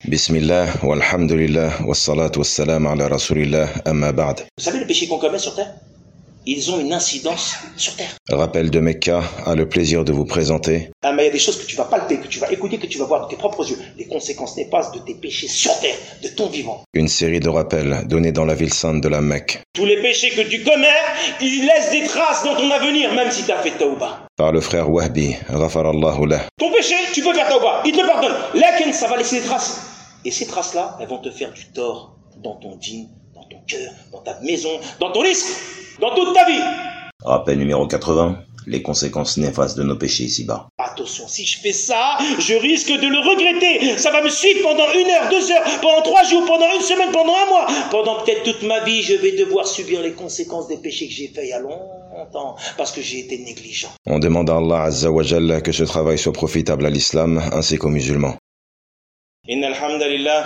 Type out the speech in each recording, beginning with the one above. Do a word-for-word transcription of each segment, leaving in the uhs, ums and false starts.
Bismillah, walhamdulillah, wassalatu wassalam ala rasulillah, amma ba'd. Vous savez les péchés qu'on commet sur terre? Ils ont une incidence sur terre. Rappel de Mecca a le plaisir de vous présenter. Ah, mais il y a des choses que tu vas palper, que tu vas écouter, que tu vas voir de tes propres yeux. Les conséquences néfastes de tes péchés sur terre, de ton vivant. Une série de rappels donnés dans la ville sainte de la Mecque. Tous les péchés que tu commets, ils laissent des traces dans ton avenir, même si tu as fait tauba. Par le frère Wahbi, ghafarallahu lah. Ton péché, tu peux faire tauba, il te pardonne. Lakin, ça va laisser des traces. Et ces traces-là, elles vont te faire du tort dans ton dîn, dans ton cœur, dans ta maison, dans ton risque, dans toute ta vie. Rappel numéro quatre-vingts, les conséquences néfastes de nos péchés ici-bas. Attention, si je fais ça, je risque de le regretter. Ça va me suivre pendant une heure, deux heures, pendant trois jours, pendant une semaine, pendant un mois. Pendant peut-être toute ma vie, je vais devoir subir les conséquences des péchés que j'ai faits il y a longtemps, parce que j'ai été négligent. On demande à Allah Azza wa Jalla que ce travail soit profitable à l'islam ainsi qu'aux musulmans. إن الحمد لله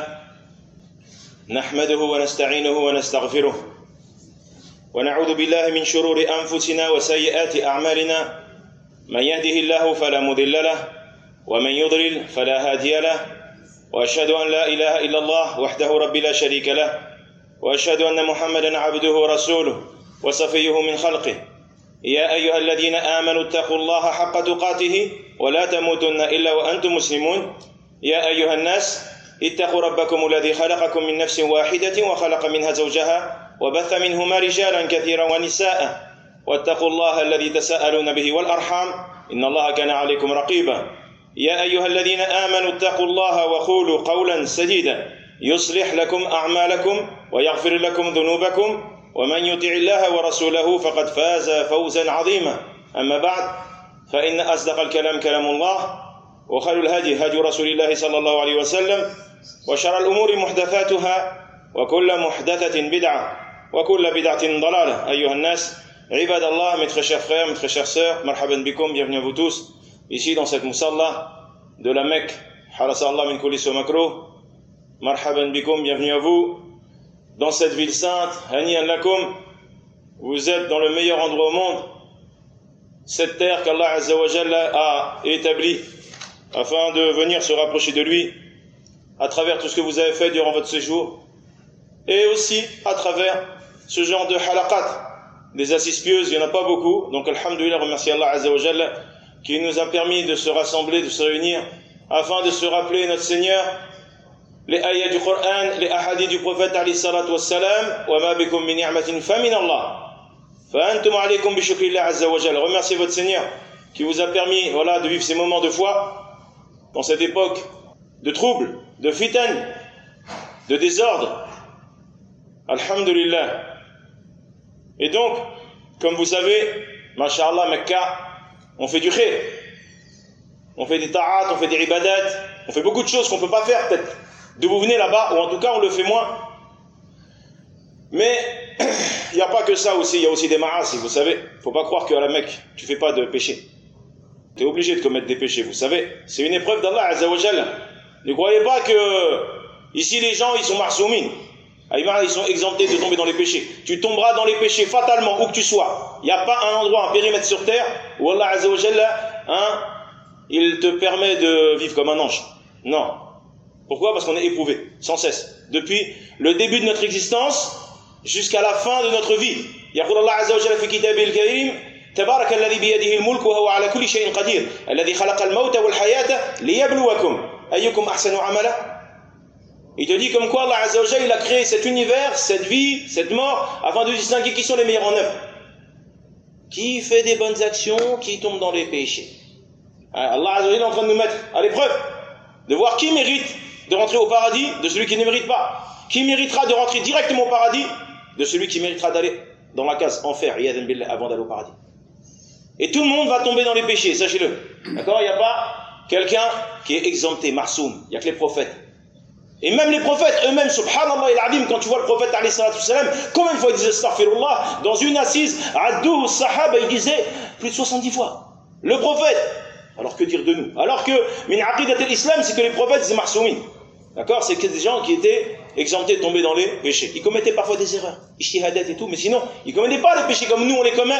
نحمده ونستعينه ونستغفره ونعوذ بالله من شرور أنفسنا وسيئات أعمالنا من يهده الله فلا مضل له ومن يضلل فلا هادي له وأشهد أن لا إله إلا الله وحده رب لا شريك له وأشهد أن محمدا عبده ورسوله وصفيه من خلقه يا أيها الذين آمنوا اتقوا الله حق تقاته ولا تموتن إلا وأنتم مسلمون يا أيها الناس اتقوا ربكم الذي خلقكم من نفس واحدة وخلق منها زوجها وبث منهما رجالا كثيرا ونساء واتقوا الله الذي تساءلون به والأرحام إن الله كان عليكم رقيبا يا أيها الذين آمنوا اتقوا الله وقولوا قولا سديدا يصلح لكم أعمالكم ويغفر لكم ذنوبكم ومن يطع الله ورسوله فقد فاز فوزا عظيما أما بعد فإن أصدق الكلام كلام الله وخير الهدي هدي رسول الله صلى الله عليه وسلم وشر الأمور محدثاتها وكل محدثة بدعة وكل بدعة ضلالة أيها الناس عباد الله mes très chers frères, mes très chères sœurs, marhaban bikoum, bienvenue à vous tous ici dans cette musalla de la Mecque, harasa Allah min kulli makruh, marhaban bikoum, bienvenue à vous dans cette ville sainte, haniyan lakum, vous êtes dans le meilleur endroit au monde, cette terre qu'Allah Azza wa Jalla a établie afin de venir se rapprocher de lui à travers tout ce que vous avez fait durant votre séjour et aussi à travers ce genre de halaqat, des assises pieuses, il n'y en a pas beaucoup, donc alhamdoulilah, remercie Allah Azza wa Jalla qui nous a permis de se rassembler, de se réunir afin de se rappeler notre Seigneur, les ayats du Coran, les ahadiths du prophète alayhi salatu wassalam, wa ma bikum min ni'matin fa min Allah fa antum alaykum bi shukrillah Azza wa Jalla. Remerciez votre Seigneur qui vous a permis, voilà, de vivre ces moments de foi dans cette époque de troubles, de fitan, de désordre. Alhamdulillah. Et donc, comme vous savez, masha'Allah, Mecca, on fait du khir. On fait des ta'at, on fait des ibadat, on fait beaucoup de choses qu'on ne peut pas faire peut-être. D'où vous venez là-bas, ou en tout cas on le fait moins. Mais il n'y a pas que ça aussi, il y a aussi des ma'asi, vous savez. Il ne faut pas croire qu'à la Mecque, tu ne fais pas de péché. Tu es obligé de commettre des péchés, vous savez. C'est une épreuve d'Allah Azza wa Jalla. Ne croyez pas que ici les gens ils sont marsoumines. Ils sont exemptés de tomber dans les péchés. Tu tomberas dans les péchés fatalement où que tu sois. Il n'y a pas un endroit, un périmètre sur terre où Allah Azza wa Jalla, hein, il te permet de vivre comme un ange. Non. Pourquoi? Parce qu'on est éprouvé, sans cesse. Depuis le début de notre existence jusqu'à la fin de notre vie. Yaqul Allah Azza wa Jalla fi kitabil karim تبارك الذي بيده الملك وهو على كل شيء قدير الذي خلق الموت والحياة ليبلوكم أيكم أحسن عملا. Il te dit comme quoi Allah Azza wa Jalla il a créé cet univers, cette vie, cette mort afin de distinguer qui sont les meilleurs en œuvre. Qui fait des bonnes actions, qui tombe dans les péchés. Allah Azza wa Jalla est en train de nous mettre à l'épreuve, de voir qui mérite de rentrer au paradis de celui qui ne mérite pas. Qui méritera de rentrer directement au paradis de celui qui méritera d'aller dans la case enfer, iyadan billah, avant d'aller au paradis. Et tout le monde va tomber dans les péchés, sachez-le. D'accord? Il n'y a pas quelqu'un qui est exempté, marsoum. Il n'y a que les prophètes. Et même les prophètes eux-mêmes, subhanallah il adim, quand tu vois le prophète alayhi salatu salam, combien de fois il disait astaghfirullah? Dans une assise, Addou, Sahaba, il disait plus de soixante-dix fois. Le prophète. Alors que dire de nous? Alors que, min aqidat al-islam, c'est que les prophètes, c'est marsoumines. D'accord? C'est que des gens qui étaient exemptés de tomber dans les péchés. Ils commettaient parfois des erreurs, ijtihadat et tout, mais sinon, ils ne commettaient pas les péchés comme nous on les commet.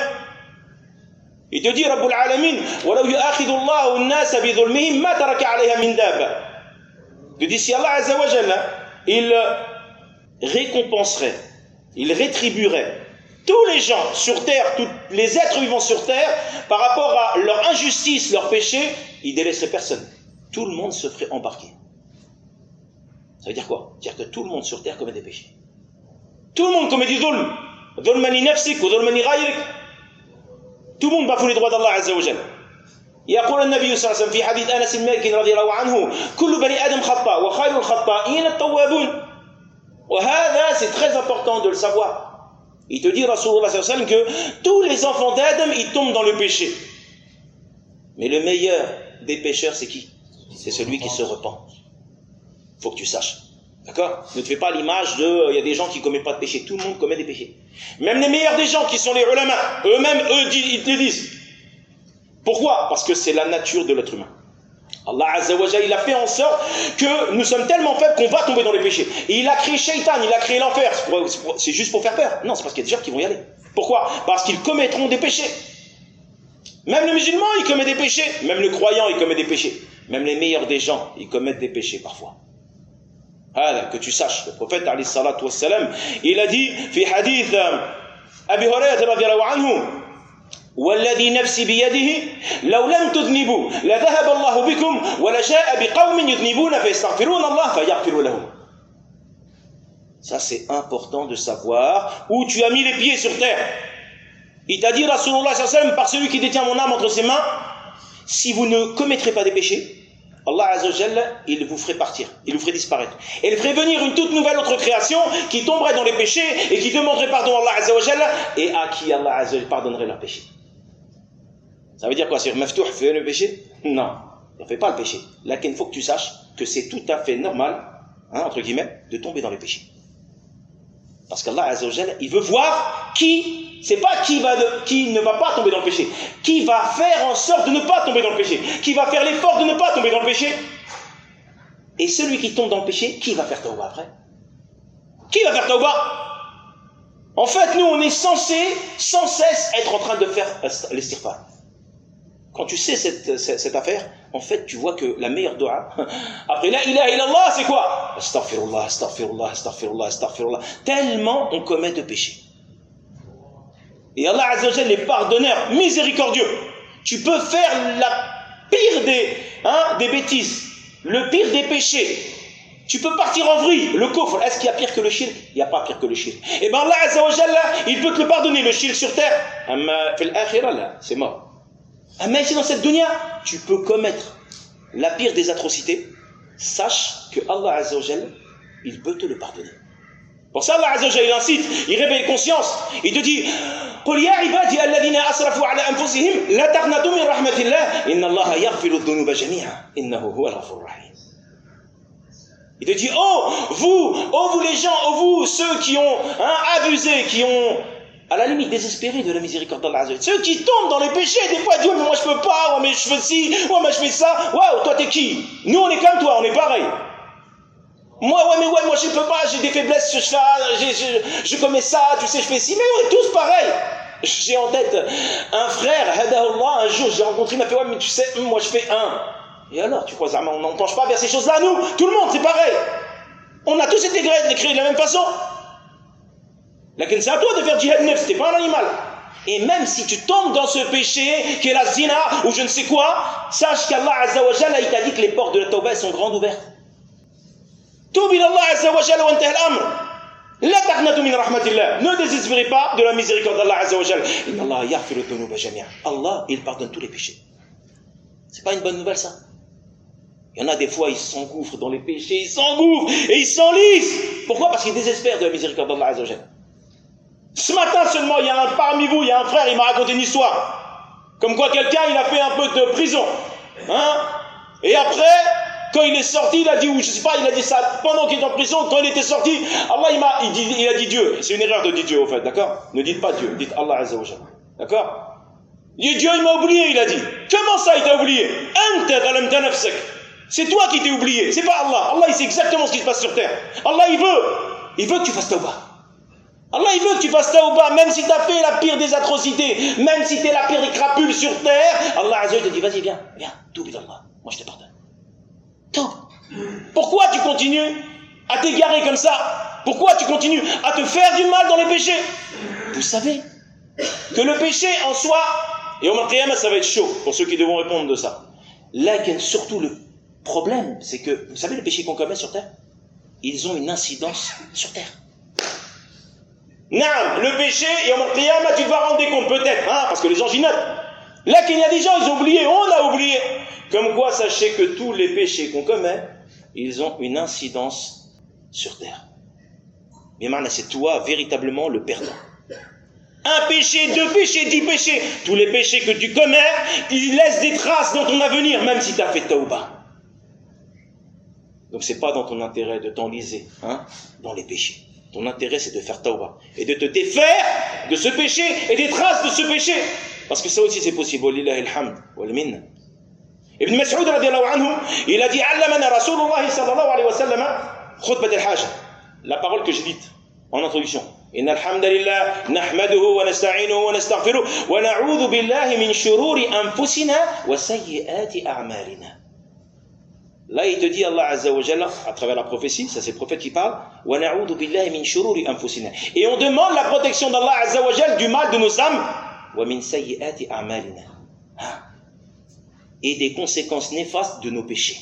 Il te dit, Rabbul Alamin, وَلَوْ يُؤَخِذُ اللَّهُ النَّاسَ بِظُلْمِهِمْ مَا تَرَكَ عَلَيْهَا مِنْ دَابَّةٍ. de dire si Allah Azza wa Jalla, il récompenserait, il rétribuerait tous les gens sur terre, tous les êtres vivants sur terre, par rapport à leur injustice, leur péché, il délaisserait personne. Tout le monde se ferait embarquer. Ça veut dire quoi? C'est-à-dire que tout le monde sur terre commet des péchés. Tout le monde commet du dhulm. Dhulmani nafsik ou dhulmani ghayrik. Tout le monde bafoue les droits d'Allah Azza wa Jalla. يقول النبي صلى الله عليه وسلم في حديث أنس بن مالك رضي الله عنه كل بني آدم خطاء وخير الخطائين التوابون. وهذا c'est très important de le savoir. Il te dit Rasulullah sallallahu alayhi wa sallam que tous les enfants d'Adam ils tombent dans le péché. Mais le meilleur des pécheurs c'est qui? C'est celui qui se repent. Faut que tu saches. D'accord? Ne te fais pas l'image de, il y a des gens qui ne commettent pas de péché. Tout le monde commet des péchés. Même les meilleurs des gens qui sont les ulama, eux-mêmes, eux, ils te le disent. Pourquoi? Parce que c'est la nature de l'être humain. Allah Azza wa Jalla, il a fait en sorte que nous sommes tellement faibles qu'on va tomber dans les péchés. Et il a créé Shaitan, il a créé l'enfer. C'est juste pour faire peur. Non, c'est parce qu'il y a des gens qui vont y aller. Pourquoi? Parce qu'ils commettront des péchés. Même le musulman, il commet des péchés. Même le croyant, il commet des péchés. Même les meilleurs des gens, ils commettent des péchés parfois. هذا que tu saches. Le prophète عليه الصلاة والسلام, il a dit في حديث أبي هريرة رضي الله عنه والذي نفسي بيده لو لم تذنبوا لذهب الله بكم ولجاء بقوم يذنبون فيستغفرون الله فيغفر لهم. Ça c'est important de savoir où tu as mis les pieds sur terre. Il t'a dit Rasulullah sallallahu alayhi wa sallam, par celui qui détient mon âme entre ses mains, si vous ne commettrez pas des péchés, Allah Azza wa Jalla, il vous ferait partir, il vous ferait disparaître. Et il ferait venir une toute nouvelle autre création qui tomberait dans les péchés et qui demanderait pardon à Allah Azza wa Jalla et à qui Allah Azza wa Jalla pardonnerait leurs péchés. Ça veut dire quoi? C'est Maftouh fait le péché? Non, il ne fait pas le péché. Là, il faut que tu saches que c'est tout à fait normal, hein, entre guillemets, de tomber dans les péchés. Parce qu'Allah Azza wa Jalla, il veut voir qui, c'est pas qui, va de, qui ne va pas tomber dans le péché, qui va faire en sorte de ne pas tomber dans le péché, qui va faire l'effort de ne pas tomber dans le péché. Et celui qui tombe dans le péché, qui va faire tawbah après? Qui va faire tawbah? En fait, nous, on est censé, sans cesse, être en train de faire l'istighfar. Quand tu sais cette, cette, cette affaire, en fait, tu vois que la meilleure dua, après la ilaha illallah, c'est quoi? Astaghfirullah, astaghfirullah, astaghfirullah, astaghfirullah. Tellement on commet de péchés. Et Allah Azza wa Jalla est pardonneur, miséricordieux. Tu peux faire la pire des, hein, des bêtises, le pire des péchés. Tu peux partir en vrille. Le kufr, est-ce qu'il y a pire que le shirk? Il n'y a pas pire que le shirk. Et bien Allah Azza wa Jalla, il peut te le pardonner, le shirk sur terre. Mais fil akhirah, là, c'est mort. Mais ici dans cette dunya, tu peux commettre la pire des atrocités. Sache que Allah Azza wa Jalla, il peut te le pardonner. Pour ça, Allah Azza wa Jalla, il incite, il réveille conscience. Il te dit قل يا عبادي الذين أسرفوا على أنفسهم لا تقنطوا من رحمة الله إن الله يغفر الذنوب جميعا إنه هو الغفور الرحيم. Il te dit oh vous, oh vous les gens, oh vous ceux qui ont hein, abusé, qui ont à la limite désespéré de la miséricorde d'Allah Azza wa Jalla. Ceux qui tombent dans les péchés, des fois ils disent mais moi je peux pas, oh, mais je fais ci, oh, mais je fais ça. Waouh, toi t'es qui? Nous on est comme toi, on est pareil. Moi, ouais, mais ouais, moi je peux pas, j'ai des faiblesses, je, je, je, je commets ça, tu sais, je fais ci, mais on est tous pareils. J'ai en tête un frère, Hadahullah, un jour j'ai rencontré, il m'a fait, ouais, mais tu sais, moi je fais un. Et alors, tu crois, on n'en penche pas vers ces choses-là, nous, tout le monde, c'est pareil. On a tous été créés de la même façon. Lakin c'est à toi de faire jihad nefs, t'es pas un animal. Et même si tu tombes dans ce péché, qui est la zina, ou je ne sais quoi, sache qu'Allah Azza wa Jalla, il t'a dit que les portes de la tawbah sont grandes ouvertes. Toub ila Allah Azza wa Jalla wa intaha al-amr. La taqnatu min rahmatillah. Ne désespérez pas de la miséricorde d'Allah Azza wa Jalla. Inna Allah yaghfiru dhunuba jami'a. Allah, il pardonne tous les péchés. C'est pas une bonne nouvelle ça? Il y en a des fois, ils s'engouffrent dans les péchés, ils s'engouffrent et ils s'enlisent. Pourquoi? Parce qu'ils désespèrent de la miséricorde d'Allah Azza wa Jalla. Ce matin seulement, il y a un parmi vous, il y a un frère, il m'a raconté une histoire. Comme quoi quelqu'un, il a fait un peu de prison. Hein? Et après, quand il est sorti, il a dit, ou je sais pas, il a dit ça pendant qu'il est en prison, quand il était sorti, Allah, il, m'a, il, dit, il a dit Dieu. C'est une erreur de dire Dieu, au fait, d'accord? Ne dites pas Dieu, dites Allah Azza wa Jalla. D'accord? Dieu, il m'a oublié, il a dit. Comment ça, il t'a oublié? C'est toi qui t'es oublié, c'est pas Allah. Allah, il sait exactement ce qui se passe sur terre. Allah, il veut, il veut que tu fasses tawbah. Allah, il veut que tu fasses tawbah, même si tu as fait la pire des atrocités, même si tu es la pire des crapules sur terre. Allah Azza wa Jalla te dit, vas-y, viens, viens, toub d'Allah. Moi, je te pardonne. Toub. Pourquoi tu continues à t'égarer comme ça? Pourquoi tu continues à te faire du mal dans les péchés? Vous savez que le péché en soi, et au Qiyamah ça va être chaud pour ceux qui devront répondre de ça. Là, surtout le problème, c'est que, vous savez les péchés qu'on commet sur terre, ils ont une incidence sur terre. Naam, le péché, et au Qiyamah tu vas rendre compte peut-être, hein, parce que les gens y notent. Là qu'il y a des gens, ils ont oublié, on a oublié. Comme quoi, sachez que tous les péchés qu'on commet, ils ont une incidence sur terre. Mais maintenant, c'est toi véritablement le perdant. Un péché, deux péchés, dix péchés. Tous les péchés que tu commets, ils laissent des traces dans ton avenir, même si tu as fait tauba. Donc c'est pas dans ton intérêt de t'enliser, hein, dans les péchés. Ton intérêt c'est de faire tauba et de te défaire de ce péché et des traces de ce péché. Parce que ça aussi c'est possible. Walillahi alhamd wal minna. Ibn Mas'ud radiyallahu anhu, il a dit Allamana Rasulullah sallallahu alayhi wa sallam khutbat al-hajj. La parole que j'ai dite en introduction. Inna alhamdulillah nahmaduhu wa nasta'inuhu wa nastaghfiruh wa na'udhu billahi min shururi anfusina wa sayyiati a'malina. Là, il te dit, Allah Azza wa Jalla, à travers la prophétie, ça c'est le prophète qui parle, wa na'udhu billahi min shururi anfusina. Et on demande la protection d'Allah Azza wa Jalla du mal de nos âmes, wa min sayyiati a'malina. Et des conséquences néfastes de nos péchés.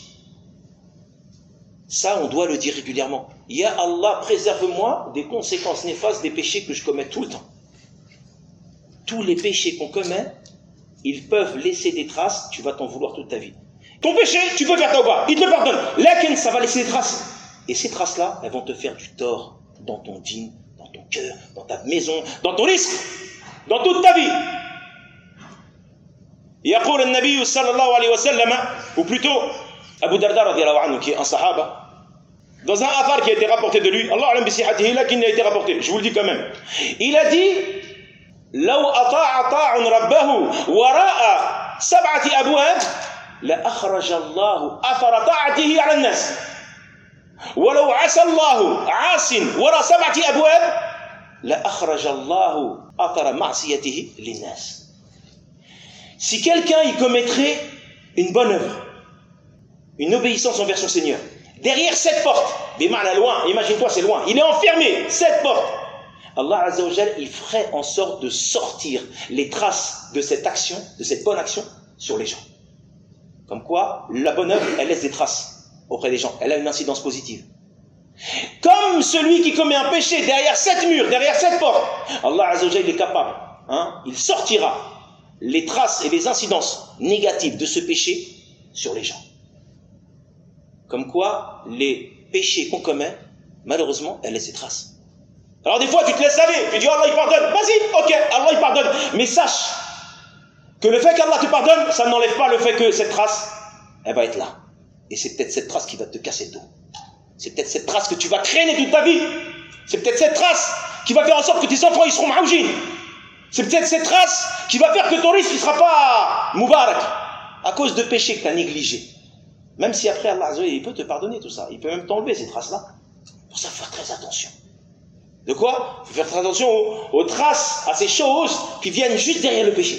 Ça, on doit le dire régulièrement. Ya Allah, préserve-moi des conséquences néfastes des péchés que je commets tout le temps. Tous les péchés qu'on commet, ils peuvent laisser des traces, tu vas t'en vouloir toute ta vie. Ton péché, tu peux faire tauba, il te le pardonne. Lakin, ça va laisser des traces. Et ces traces-là, elles vont te faire du tort dans ton dîn, dans ton cœur, dans ta maison, dans ton risque, dans toute ta vie. يقول النبي صلى الله عليه وسلم, ou plutôt Abu Darda radiallahu anhu, qui est un sahaba, dans un athar qui a été rapporté de lui, Allah alam bi sihhatihi, là qui n'a été rapporté, je vous le dis quand même, il a dit لو أطاع طاع ربه وراء سبعة أبواب لأخرج الله أثر طاعته على الناس ولو عصى الله عاص وراء سبعة أبواب لأخرج الله أثر معصيته للناس. Si quelqu'un y commettrait une bonne œuvre, une obéissance envers son Seigneur, derrière cette porte, des mains à loin, imagine-toi c'est loin, il est enfermé, cette porte, Allah Azza wa Jal, il ferait en sorte de sortir les traces de cette action, de cette bonne action sur les gens. Comme quoi, la bonne œuvre, elle laisse des traces auprès des gens, elle a une incidence positive. Comme celui qui commet un péché derrière cette mur, derrière cette porte, Allah Azza wa Jal, il est capable, hein, il sortira les traces et les incidences négatives de ce péché sur les gens. Comme quoi, les péchés qu'on commet, malheureusement, elles laissent des traces. Alors des fois, tu te laisses aller, tu dis, Allah il pardonne, vas-y, ok, Allah il pardonne, mais sache que le fait qu'Allah te pardonne, ça n'enlève pas le fait que cette trace, elle va être là. Et c'est peut-être cette trace qui va te casser le dos. C'est peut-être cette trace que tu vas traîner toute ta vie. C'est peut-être cette trace qui va faire en sorte que tes enfants, ils seront maoujines. C'est peut-être cette trace qui va faire que ton risque ne sera pas moubarak à cause de péchés que tu as négligés. Même si après Allah il peut te pardonner tout ça, il peut même t'enlever ces traces-là. Pour ça, il faut faire très attention. De quoi? Il faut faire très attention aux, aux traces, à ces choses qui viennent juste derrière le péché.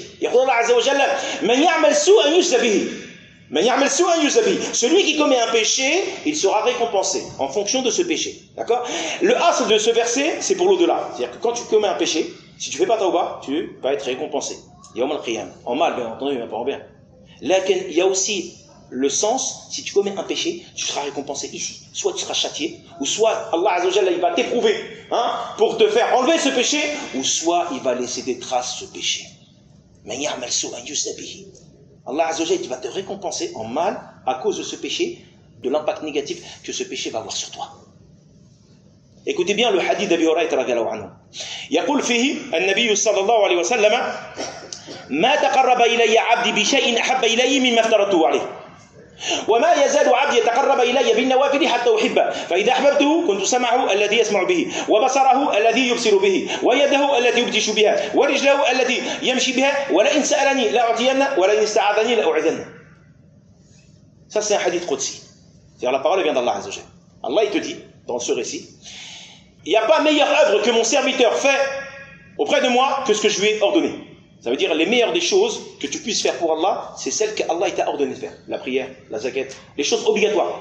Celui qui commet un péché, il sera récompensé en fonction de ce péché. D'accord? Le as de ce verset, c'est pour l'au-delà. C'est-à-dire que quand tu commets un péché, si tu ne fais pas tauba, tu vas être récompensé. En mal, bien entendu, mais pas en bien. Là, il y a aussi le sens, si tu commets un péché, tu seras récompensé ici. Soit tu seras châtié, ou soit Allah Azza wa Jalla, il va t'éprouver, hein, pour te faire enlever ce péché, ou soit il va laisser des traces ce péché. Allah Azza wa Jalla, il va te récompenser en mal à cause de ce péché, de l'impact négatif que ce péché va avoir sur toi. Écoutez bien le hadith d'Abi Huraïra radiyallahu anhu. يقول فيه النبي صلى الله عليه وسلم ما تقرب إلي عبدي بشيء أحب إلي مما افترضته عليه وما يزال عبدي يتقرب إلي بالنوافل حتى أحبه فإذا أحببته كنت سمعه الذي يسمع به وبصره الذي يبصر به ويده التي يبطش بها ورجله التي يمشي بها ولئن سألني لأعطينه ولئن استعاذني لأعذنه. Ça c'est un hadith qudsi. C'est-à-dire la parole vient d'Allah Azza wa Jalla. Allah il te dit dans ce récit, il n'y a pas meilleure œuvre que mon serviteur fait auprès de moi que ce que je lui ai ordonné. Ça veut dire les meilleures des choses que tu puisses faire pour Allah, c'est celles qu'Allah t'a ordonné de faire. La prière, la zakat, les choses obligatoires.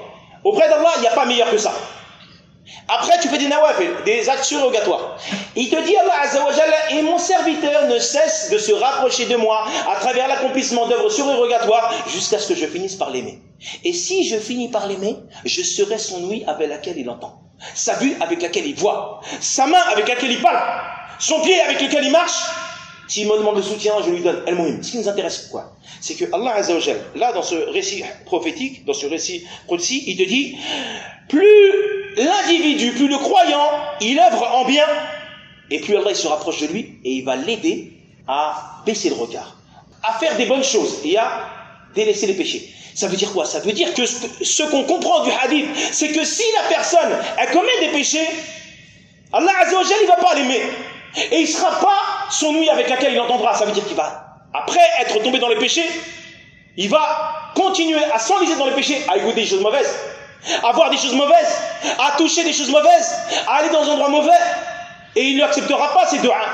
Auprès d'Allah, il n'y a pas meilleur que ça. Après, tu fais des nawafil, des actes surrogatoires. Il te dit, Allah Azza wa Jalla, et mon serviteur ne cesse de se rapprocher de moi à travers l'accomplissement d'œuvres surrogatoires jusqu'à ce que je finisse par l'aimer. Et si je finis par l'aimer, je serai son ouïe avec laquelle il entend, sa vue avec laquelle il voit, sa main avec laquelle il parle, son pied avec lequel il marche. S'il me demande le soutien, je lui donne. El-Muhim. Ce qui nous intéresse, quoi, c'est que Allah Azza wa Jalla, là, dans ce récit prophétique, dans ce récit Qudsi, il te dit, plus l'individu, plus le croyant, il œuvre en bien, et plus Allah il se rapproche de lui, et il va l'aider à baisser le regard, à faire des bonnes choses, et à délaisser les péchés. Ça veut dire quoi? Ça veut dire que ce qu'on comprend du hadith, c'est que si la personne, elle commet des péchés, Allah Azza wa Jalla, il va pas l'aimer. Et il ne sera pas son ouïe avec laquelle il entendra. Ça veut dire qu'il va, après être tombé dans les péchés, il va continuer à s'enliser dans les péchés, à écouter des choses mauvaises, à voir des choses mauvaises, à toucher des choses mauvaises, à aller dans un endroit mauvais, et il ne acceptera pas ces du'as.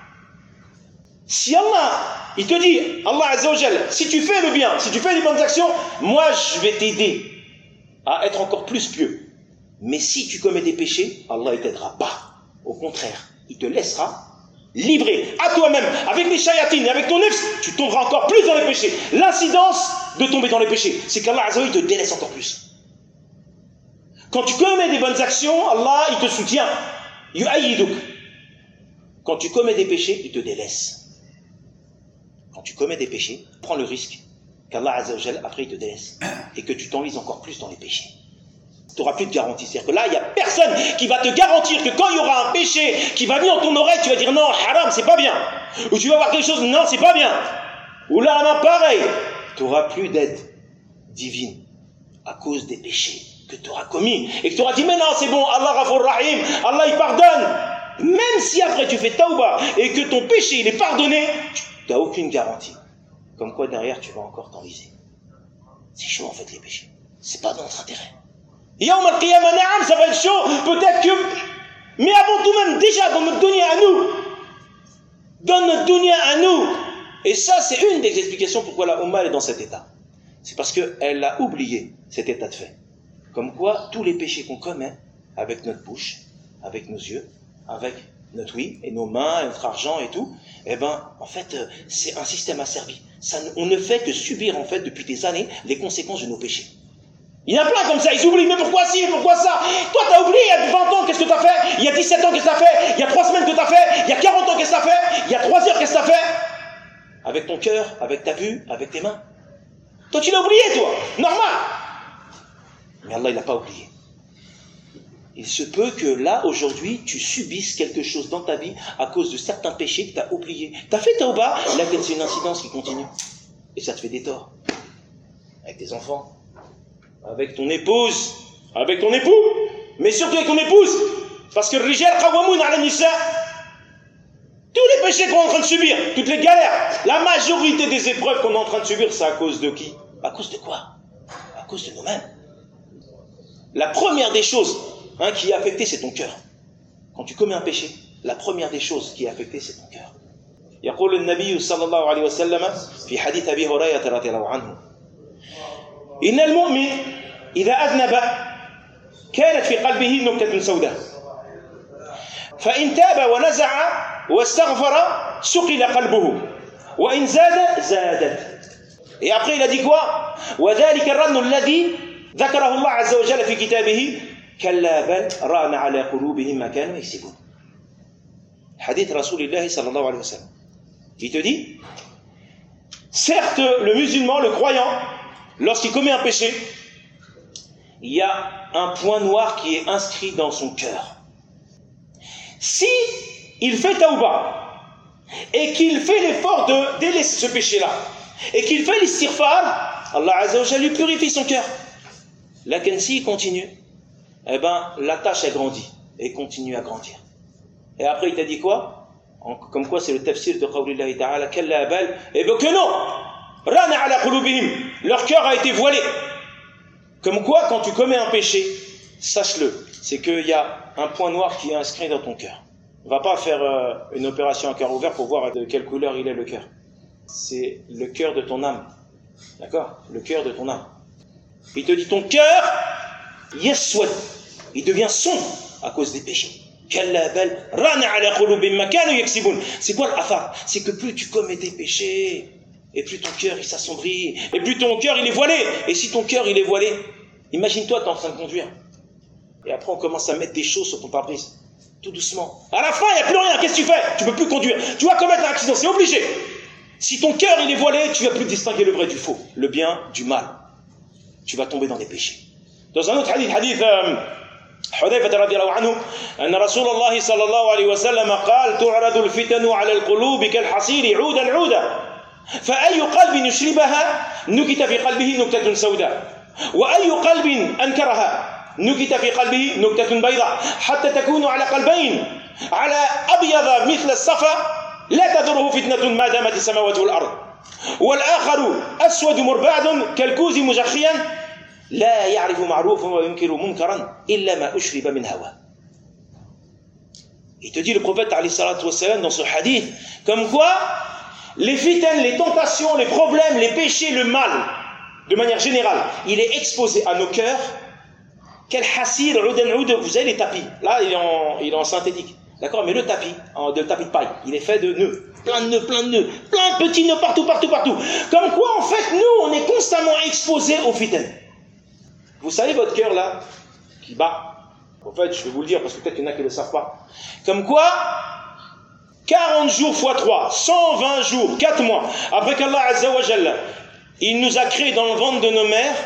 Si Allah, il te dit, Allah Azza wa Jalla, si tu fais le bien, si tu fais les bonnes actions, moi je vais t'aider à être encore plus pieux. Mais si tu commets des péchés, Allah ne t'aidera pas. Au contraire, il te laissera livré à toi-même, avec les shayatines et avec ton nefs, tu tomberas encore plus dans les péchés. L'incidence de tomber dans les péchés, c'est qu'Allah Azza wa Jalla, il te délaisse encore plus. Quand tu commets des bonnes actions, Allah, il te soutient. Yu'ayyiduk. Quand tu commets des péchés, il te délaisse. Quand tu commets des péchés, prends le risque qu'Allah Azza wa Jalla, après, il te délaisse. Et que tu t'enlises encore plus dans les péchés. Tu n'auras plus de garantie. C'est-à-dire que là, il n'y a personne qui va te garantir que quand il y aura un péché qui va venir dans ton oreille, tu vas dire non, haram, c'est pas bien. Ou tu vas voir quelque chose, non, c'est pas bien. Ou là, la main, pareil. Tu n'auras plus d'aide divine à cause des péchés que tu auras commis. Et que tu auras dit, mais non, c'est bon, Allah Ghafur Rahim, Allah il pardonne. Même si après tu fais tauba et que ton péché il est pardonné, tu n'as aucune garantie. Comme quoi derrière, tu vas encore t'enliser. C'est chaud en fait les péchés. C'est pas dans notre intérêt. Yawm al-Qiyamah, na'am, ça va être chaud, peut-être que... Mais avant tout même, déjà, dans notre dunya à nous, dans notre dunya à nous, et ça, c'est une des explications pourquoi la Ummah est dans cet état. C'est parce qu'elle a oublié cet état de fait. Comme quoi, tous les péchés qu'on commet, avec notre bouche, avec nos yeux, avec notre oui, et nos mains, et notre argent et tout, eh ben, en fait, c'est un système asservi. Ça, on ne fait que subir, en fait, depuis des années, les conséquences de nos péchés. Il y en a plein comme ça, ils oublient, mais pourquoi si, pourquoi ça? Toi t'as oublié, il y a vingt ans, qu'est-ce que t'as fait? Il y a dix-sept ans, qu'est-ce que t'as fait? Il y a trois semaines que t'as fait? Il y a quarante ans, qu'est-ce que t'as fait? Il y a trois heures, qu'est-ce que t'as fait? Avec ton cœur, avec ta vue, avec tes mains. Toi tu l'as oublié, toi, normal. Mais Allah il l'a pas oublié. Il se peut que là, aujourd'hui, tu subisses quelque chose dans ta vie à cause de certains péchés que t'as oubliés. T'as fait tauba, là c'est une incidence qui continue. Et ça te fait des torts. Avec tes enfants. Avec ton épouse, avec ton époux, mais surtout avec ton épouse, parce que le rijal qawamoun ala nisa, tous les péchés qu'on est en train de subir, toutes les galères, la majorité des épreuves qu'on est en train de subir, c'est à cause de qui? À cause de quoi? À cause de nous-mêmes. La première des choses hein, qui est affectée, c'est ton cœur. Quand tu commets un péché, la première des choses qui est affectée, c'est ton cœur. يقول النبي صلى الله عليه وسلم في حديث أبي هريرة رضي الله عنه إن المؤمن إذا أذنب كانت في قلبه نكتة سوداء فإن تاب ونزع واستغفر سقل قلبه وإن زاد زادت. Et après il a dit quoi? وذلك الرن الذي ذكره الله عز وجل في كتابه كلا بل ران على قلوبهم ما كانوا يكسبون. حديث رسول الله صلى الله عليه وسلم. Il te dit, certes le musulman, le croyant, lorsqu'il commet un péché, il y a un point noir qui est inscrit dans son cœur. Si il fait taouba et qu'il fait l'effort de délaisser ce péché-là et qu'il fait l'istighfar, Allah Azza wa Jalla lui purifie son cœur. Lakin s'il continue, eh ben la tâche a grandi et continue à grandir. Et après il t'a dit quoi? Comme quoi c'est le tafsir de Qawlillahi ta'ala, kalla bal, et bien que non, rana ala qulubihim, leur cœur a été voilé. Comme quoi, quand tu commets un péché, sache-le, c'est qu'il y a un point noir qui est inscrit dans ton cœur. On ne va pas faire euh, une opération à cœur ouvert pour voir de quelle couleur il est le cœur. C'est le cœur de ton âme. D'accord? Le cœur de ton âme. Il te dit ton cœur, yaswad, il devient sombre à cause des péchés. C'est quoi l'affaire? C'est que plus tu commets des péchés, et plus ton cœur il s'assombrit, et plus ton cœur il est voilé. Et si ton cœur il est voilé, imagine-toi, tu es en train de conduire. Et après on commence à mettre des choses sur ton pare-brise. Tout doucement. À la fin, il n'y a plus rien. Qu'est-ce que tu fais? Tu ne peux plus conduire. Tu vas commettre un accident, c'est obligé. Si ton cœur il est voilé, tu ne vas plus distinguer le vrai du faux, le bien du mal. Tu vas tomber dans des péchés. Dans un autre hadith, hadith euh, حذيفة رضي الله عنه أن رسول الله صلى الله عليه وسلم قال تعرض الفتن على القلوب كالحصير عودا عودا فأي قلب يشربها نكت في قلبه نكتة سوداء وأي قلب أنكرها نكت في قلبه نكتة بيضاء حتى تكون على قلبين على أبيض مثل الصفا لا تضره فتنة ما دامت السماوات والأرض والآخر أسود مربعد كالكوز مجخيا لا يعرف معروفا وينكر منكرا إلا ما أشرب من هوى. Il te dit le prophète alayhi salatu wassalam dans ce hadith comme quoi les fitnes, les tentations, les problèmes, les péchés, le mal de manière générale il est exposé à nos cœurs. Quel hasir, vous savez les tapis, là il est en, il est en synthétique, d'accord, mais le tapis, en, de tapis de paille, il est fait de nœuds, plein de nœuds, plein de nœuds, plein de petits nœuds partout, partout, partout. Comme quoi en fait nous on est constamment exposés aux fitnes. Vous savez votre cœur là, qui bat, en fait je vais vous le dire parce que peut-être qu'il y en a qui ne le savent pas, comme quoi quarante jours fois trois, cent vingt jours, quatre mois, après qu'Allah Azza wa Jalla, il nous a créés dans le ventre de nos mères,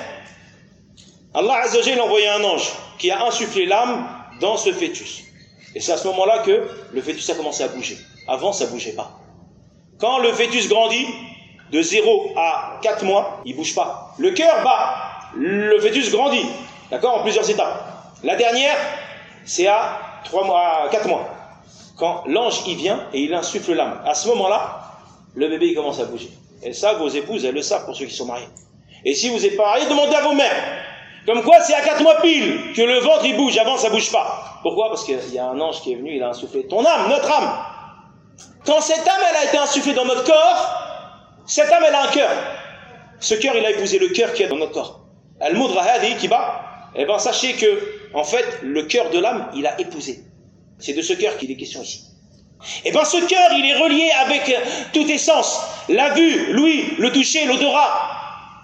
Allah Azza wa Jalla a envoyé un ange qui a insufflé l'âme dans ce fœtus. Et c'est à ce moment-là que le fœtus a commencé à bouger. Avant, ça ne bougeait pas. Quand le fœtus grandit, de zéro à quatre mois, il ne bouge pas. Le cœur bat, le fœtus grandit, d'accord, en plusieurs étapes. La dernière, c'est à trois mois, à quatre mois. Quand l'ange y vient et il insuffle l'âme. À ce moment-là, le bébé il commence à bouger. Et ça, vos épouses, elles le savent pour ceux qui sont mariés. Et si vous êtes pas mariés, demandez à vos mères. Comme quoi, c'est à quatre mois pile que le ventre il bouge, avant ça bouge pas. Pourquoi? Parce qu'il y a un ange qui est venu, il a insufflé ton âme, notre âme. Quand cette âme, elle a été insufflée dans notre corps, cette âme, elle a un cœur. Ce cœur, il a épousé le cœur qui est dans notre corps. Al-Mudra hadi qui bat, eh ben sachez que, en fait, le cœur de l'âme, il a épousé. C'est de ce cœur qu'il est question ici. Eh ben ce cœur, il est relié avec tous tes sens. La vue, l'ouïe, le toucher, l'odorat.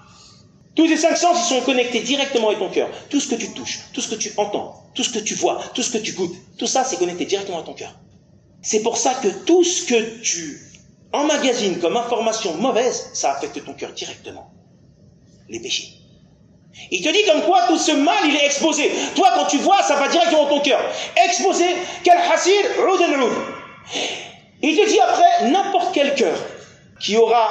Tous ces cinq sens, ils sont connectés directement avec ton cœur. Tout ce que tu touches, tout ce que tu entends, tout ce que tu vois, tout ce que tu goûtes, tout ça, c'est connecté directement à ton cœur. C'est pour ça que tout ce que tu emmagasines comme information mauvaise, ça affecte ton cœur directement. Les péchés. Il te dit comme quoi tout ce mal, il est exposé. Toi, quand tu vois, ça va directement dans ton cœur. Exposé, quel hasir, ouden oud. Il te dit après, n'importe quel cœur qui aura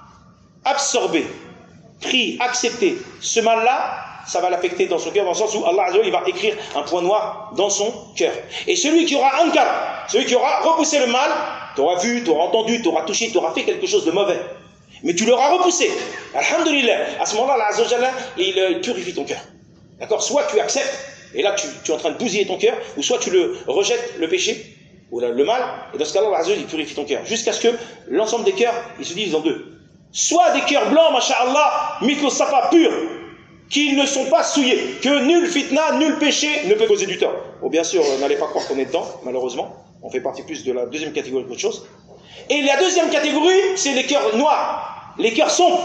absorbé, pris, accepté ce mal-là, ça va l'affecter dans son cœur, dans le sens où Allah Azza wa Jalla, il va écrire un point noir dans son cœur. Et celui qui aura ankar, celui qui aura repoussé le mal, t'auras vu, t'auras entendu, t'auras touché, t'auras fait quelque chose de mauvais. Mais tu l'auras repoussé. Alhamdulillah. À ce moment-là, Allah Azza wa Jalla, il, il purifie ton cœur. D'accord? Soit tu acceptes, et là tu, tu es en train de bousiller ton cœur, ou soit tu le rejettes, le péché, ou le, le mal, et dans ce cas-là, Allah Azza wa Jalla, il purifie ton cœur. Jusqu'à ce que l'ensemble des cœurs, ils se divisent en deux. Soit des cœurs blancs, masha'Allah, mithlo safa purs, qui ne sont pas souillés, que nul fitna, nul péché ne peut causer du tort. Bon, bien sûr, n'allez pas croire qu'on est dedans, malheureusement. On fait partie plus de la deuxième catégorie qu'autre chose. Et la deuxième catégorie, c'est les cœurs noirs, les cœurs sombres,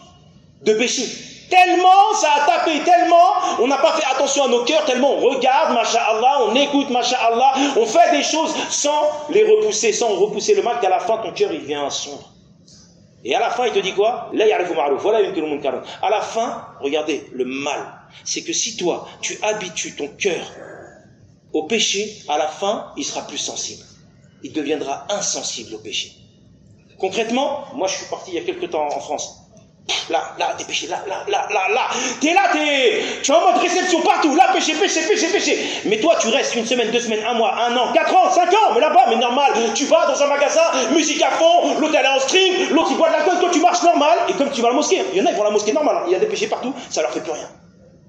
de péché. Tellement ça a tapé, tellement on n'a pas fait attention à nos cœurs, tellement on regarde, masha'Allah, on écoute, masha'Allah, on fait des choses sans les repousser, sans repousser le mal, qu'à la fin, ton cœur, il vient sombre. Et à la fin, il te dit quoi? À la fin, regardez, le mal, c'est que si toi, tu habitues ton cœur au péché, à la fin, il sera plus sensible. Il deviendra insensible au péché. Concrètement, moi je suis parti il y a quelque temps en France. Là, là, t'es péché, là, là, là, là, là. T'es là, t'es, tu es en mode réception partout. Là, péché, péché, péché, péché. Mais toi, tu restes une semaine, deux semaines, un mois, un an, quatre ans, cinq ans. Mais là-bas, mais normal. Tu vas dans un magasin, musique à fond, l'autre elle est en string, l'autre il boit de l'alcool, toi tu marches normal. Et comme tu vas à la mosquée, il y en a qui vont à la mosquée normale. Il y a des péchés partout, ça leur fait plus rien.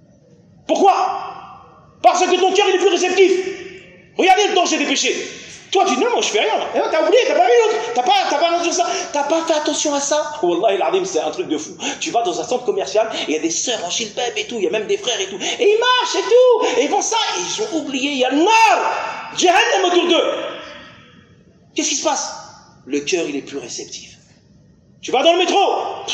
Pourquoi? Parce que ton cœur il est plus réceptif. Regardez le danger des péchés. Toi, tu dis non, moi je fais rien. Eh, t'as oublié, t'as pas vu l'autre. T'as pas, t'as pas attention à ça. T'as pas fait attention à ça. Wallah, il c'est un truc de fou. Tu vas dans un centre commercial, et il y a des sœurs en shilbab et tout, il y a même des frères et tout. Et ils marchent et tout. Et ils font ça. Et ils ont oublié, il y a le nar. Jahannam autour d'eux. Qu'est-ce qui se passe? Le cœur, il est plus réceptif. Tu vas dans le métro.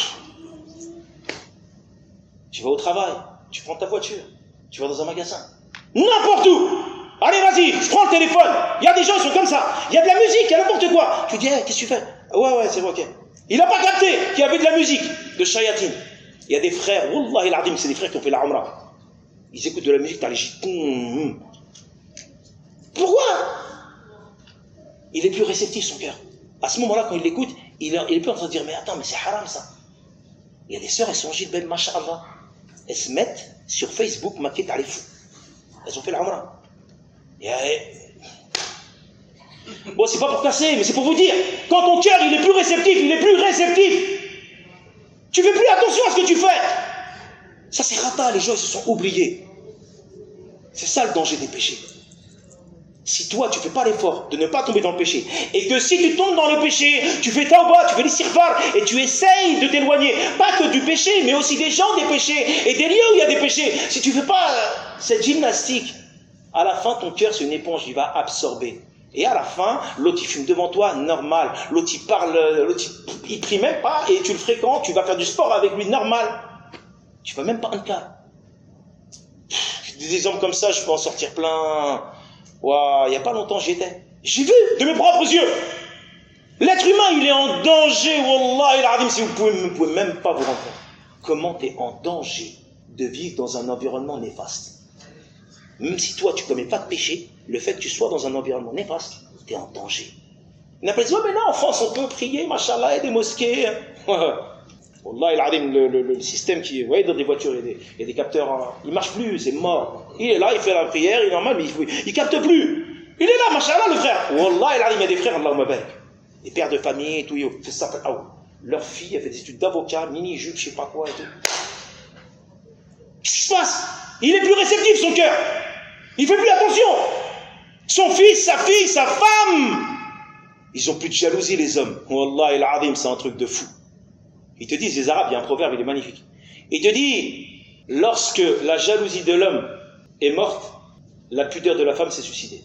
Tu vas au travail. Tu prends ta voiture. Tu vas dans un magasin. N'importe où. Allez, vas-y, je prends le téléphone. Il y a des gens qui sont comme ça. Il y a de la musique, il y a n'importe quoi. Tu dis, hey, qu'est-ce que tu fais? Ouais, ouais, c'est bon, ok. Il n'a pas capté qu'il y avait de la musique, de shayatin. Il y a des frères, Wallah il Adim, c'est des frères qui ont fait la Umrah. Ils écoutent de la musique, t'as les gîtes. Pourquoi? Il est plus réceptif, son cœur. À ce moment-là, quand il l'écoute, il est, il est plus en train de dire, mais attends, mais c'est haram ça. Il y a des sœurs, elles sont en gîte, masha'Allah. Elles se mettent sur Facebook, maquées, t'as les fous. Elles ont fait la Umrah. Bon, c'est pas pour casser, mais c'est pour vous dire, quand ton cœur il est plus réceptif, il est plus réceptif, tu fais plus attention à ce que tu fais. Ça c'est rata, les gens ils se sont oubliés. C'est ça le danger des péchés. Si toi tu fais pas l'effort de ne pas tomber dans le péché, et que si tu tombes dans le péché, tu fais tauba, tu fais l'istighfar, et tu essayes de t'éloigner, pas que du péché, mais aussi des gens des péchés, et des lieux où il y a des péchés. Si tu fais pas cette gymnastique, à la fin, ton cœur, c'est une éponge, il va absorber. Et à la fin, l'autre, il fume devant toi, normal. L'autre, il parle, l'autre, il, il prie même pas, et tu le fréquentes, tu vas faire du sport avec lui, normal. Tu vas même pas un cas. Des exemples comme ça, je peux en sortir plein. Ouah, il n'y a pas longtemps, j'y étais. J'ai vu de mes propres yeux. L'être humain, il est en danger, wallah, il a dit, si vous pouvez, vous pouvez même pas vous rendre compte. Comment tu es en danger de vivre dans un environnement néfaste. Même si toi, tu ne commets pas de péché, le fait que tu sois dans un environnement néfaste, tu es en danger. Il n'a pas dit, oh, mais non, en France, on peut prier, machallah, il y a des mosquées. Wallah, le, le, le système qui est, vous voyez, dans des voitures, il y a des, il y a des capteurs, hein, il ne marche plus, c'est mort. Il est là, il fait la prière, il est normal, mais il ne capte plus. Il est là, machallah, le frère. Wallah, il y a des frères, Allahumma barik. Des pères de famille et tout, ils fait ça. Oh, leur fille, elle fait des études d'avocat, mini-jupe, je ne sais pas quoi et tout. Qu'est-ce qui se passe? Il est plus réceptif, son cœur. Il fait plus attention. Son fils, sa fille, sa femme. Ils ont plus de jalousie, les hommes. Wallah, il adim, c'est un truc de fou. Ils te disent, les Arabes, il y a un proverbe, il est magnifique. Il te dit, lorsque la jalousie de l'homme est morte, la pudeur de la femme s'est suicidée.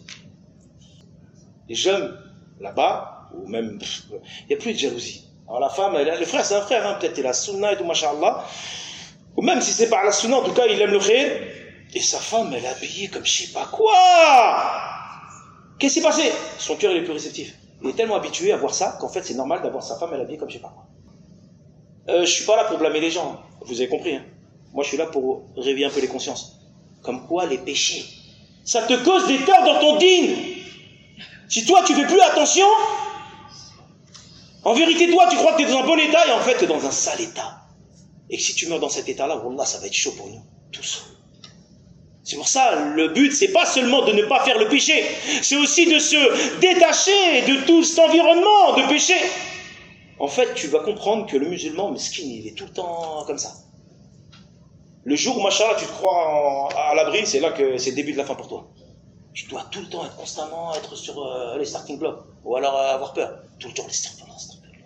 Les jeunes, là-bas, ou même, il n'y a plus de jalousie. Alors la femme, elle, le frère, c'est un frère, hein, peut-être il a sunna et tout, masha'Allah. Ou même si c'est par la sunna, en tout cas, il aime le khayr. Et sa femme, elle est habillée comme je sais pas quoi. Qu'est-ce qui s'est passé? Son cœur, il est plus réceptif. Il est tellement habitué à voir ça qu'en fait, c'est normal d'avoir sa femme, elle est habillée comme je sais pas quoi. Euh, je suis pas là pour blâmer les gens. Vous avez compris, hein. Moi, je suis là pour réveiller un peu les consciences. Comme quoi, les péchés, ça te cause des torts dans ton dîne. Si toi, tu fais plus attention, en vérité, toi, tu crois que tu es dans un bon état et en fait, tu es dans un sale état. Et que si tu meurs dans cet état-là, wallah, ça va être chaud pour nous, tous. C'est pour ça, le but, c'est pas seulement de ne pas faire le péché, c'est aussi de se détacher de tout cet environnement de péché. En fait, tu vas comprendre que le musulman, mesquin, il est tout le temps comme ça. Le jour où, machallah, tu te crois en, à l'abri, c'est là que c'est le début de la fin pour toi. Tu dois tout le temps être constamment être sur euh, les starting blocks, ou alors euh, avoir peur. Tout le temps, les starting blocks,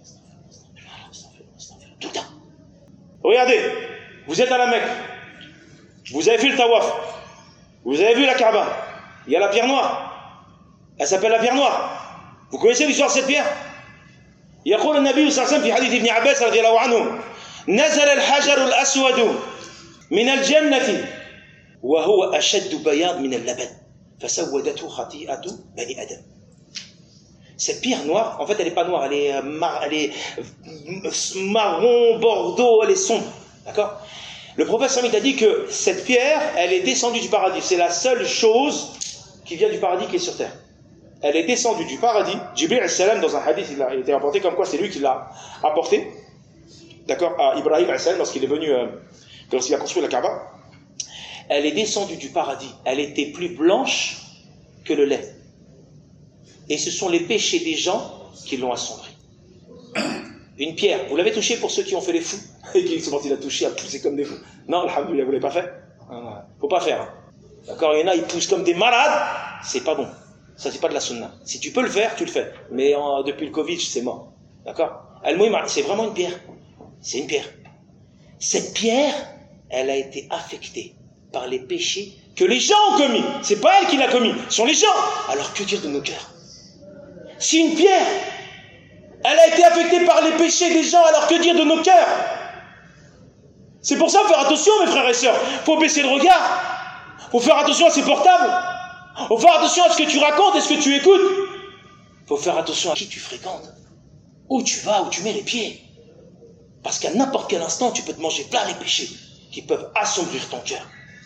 tout le temps. Regardez, vous êtes à la Mecque, vous avez fait le tawaf, vous avez vu la Kaaba, il y a la pierre noire, elle s'appelle la pierre noire. Vous connaissez l'histoire de cette pierre? يقول النبي صلى الله عليه وسلم في حديث ابن عباس رضي الله عنه نزل الحجر الأسود من الجنة وهو أشد بياض من اللبن فسودته خطيئة بني آدم. Cette pierre noire, en fait, elle n'est pas noire, elle est, mar elle est marron, bordeaux, elle est sombre. D'accord? Le prophète Samit a dit que cette pierre, elle est descendue du paradis. C'est la seule chose qui vient du paradis qui est sur terre. Elle est descendue du paradis. Jibril salam dans un hadith, il a été rapporté comme quoi c'est lui qui l'a apporté. D'accord? À Ibrahim salam lorsqu'il est venu, euh, lorsqu'il a construit la Kaaba. Elle est descendue du paradis. Elle était plus blanche que le lait. Et ce sont les péchés des gens qui l'ont assombrie. Une pierre, vous l'avez touchée pour ceux qui ont fait les fous et qui sont partis la toucher à pousser comme des fous. Non, alhamdoulilah, vous ne l'avez pas fait? Faut pas faire. Hein. D'accord? Il y en a, ils poussent comme des malades, c'est pas bon. Ça, c'est pas de la sunna. Si tu peux le faire, tu le fais. Mais en, depuis le Covid, c'est mort. D'accord? Al-Muhim, c'est vraiment une pierre. C'est une pierre. Cette pierre, elle a été affectée par les péchés que les gens ont commis. C'est pas elle qui l'a commis, ce sont les gens. Alors que dire de nos cœurs? Si une pierre, elle a été affectée par les péchés des gens, alors que dire de nos cœurs? C'est pour ça, faut faire attention, mes frères et sœurs. Faut baisser le regard. Faut faire attention à ses portables. Faut faire attention à ce que tu racontes et ce que tu écoutes. Faut faire attention à qui tu fréquentes. Où tu vas, où tu mets les pieds. Parce qu'à n'importe quel instant, tu peux te manger plein les péchés qui peuvent assombrir ton cœur.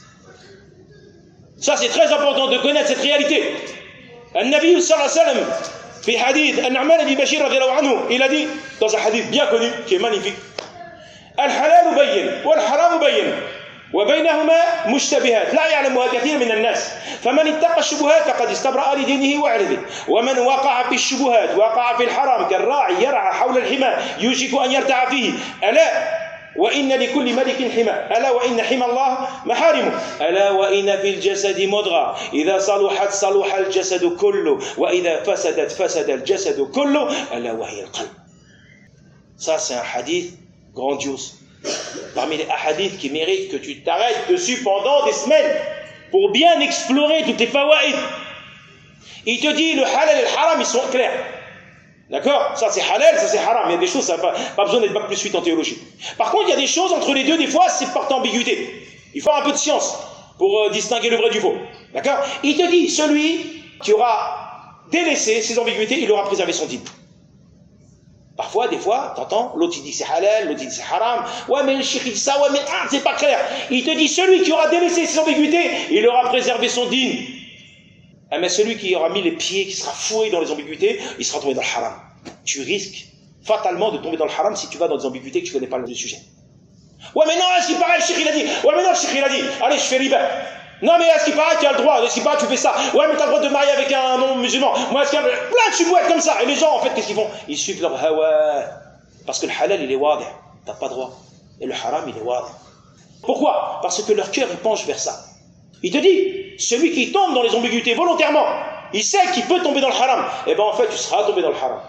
Ça, c'est très important de connaître cette réalité. Al-Nabi sallallahu alayhi wa sallam, في حديث النعمان بن بشير رضي الله عنه, il a dit dans un hadith bien connu qui est magnifique: الحلال بين والحرام بين وبينهما مشتبهات لا يعلمها كثير من الناس فمن اتقى الشبهات فقد استبرأ لدينه وعرضه ومن وقع في الشبهات وقع في الحرام كالراعي يرعى حول الحمى يوشك أن يرتع فيه ألا وإن لكل ملك حمى ألا وإن حمى الله محارمه ألا وإن في الجسد مضغة إذا صلحت صلح الجسد كله وإذا فسدت فسد الجسد كله ألا وهي القلب. Ça, c'est un hadith grandiose. Parmi les hadiths qui méritent que tu t'arrêtes dessus pendant des semaines pour bien explorer toutes les fawaïd. Il te dit le halal et le haram, ils sont clairs. D'accord? Ça c'est halal, ça c'est haram. Il y a des choses, ça n'a pas, pas besoin d'être bac plus huit en théologie. Par contre, il y a des choses entre les deux, des fois, c'est porte ambiguïté. Il faut un peu de science pour euh, distinguer le vrai du faux. D'accord? Il te dit, celui qui aura délaissé ces ambiguïtés, il aura préservé son dîme. Parfois, des fois, t'entends, l'autre il dit c'est halal, l'autre il dit c'est haram. Ouais, mais le cheikh il dit ça, ouais, mais ah, c'est pas clair. Il te dit, celui qui aura délaissé ses ambiguïtés, il aura préservé son dîme. Ah, mais celui qui aura mis les pieds, qui sera foué dans les ambiguïtés, il sera tombé dans le haram. Tu risques fatalement de tomber dans le haram si tu vas dans des ambiguïtés que tu connais pas le sujet. Ouais, mais non, est-ce qu'il paraît, le cheikh il a dit. Ouais, mais non, le cheikh il a dit. Allez, je fais riba. Non, mais est-ce qu'il paraît tu as le droit? Est-ce qu'il paraît tu fais ça? Ouais, mais tu as le droit de marier avec un non-musulman. Moi, est-ce qu'il y a plein de subouettes comme ça? Et les gens, en fait, qu'est-ce qu'ils font? Ils suivent leur hawa. Parce que le halal, il est wadi'. T'as pas droit. Et le haram, il est wadi'. Pourquoi? Parce que leur cœur, il penche vers ça. Il te dit, celui qui tombe dans les ambiguïtés volontairement, il sait qu'il peut tomber dans le haram. Eh ben, en fait, tu seras tombé dans le haram.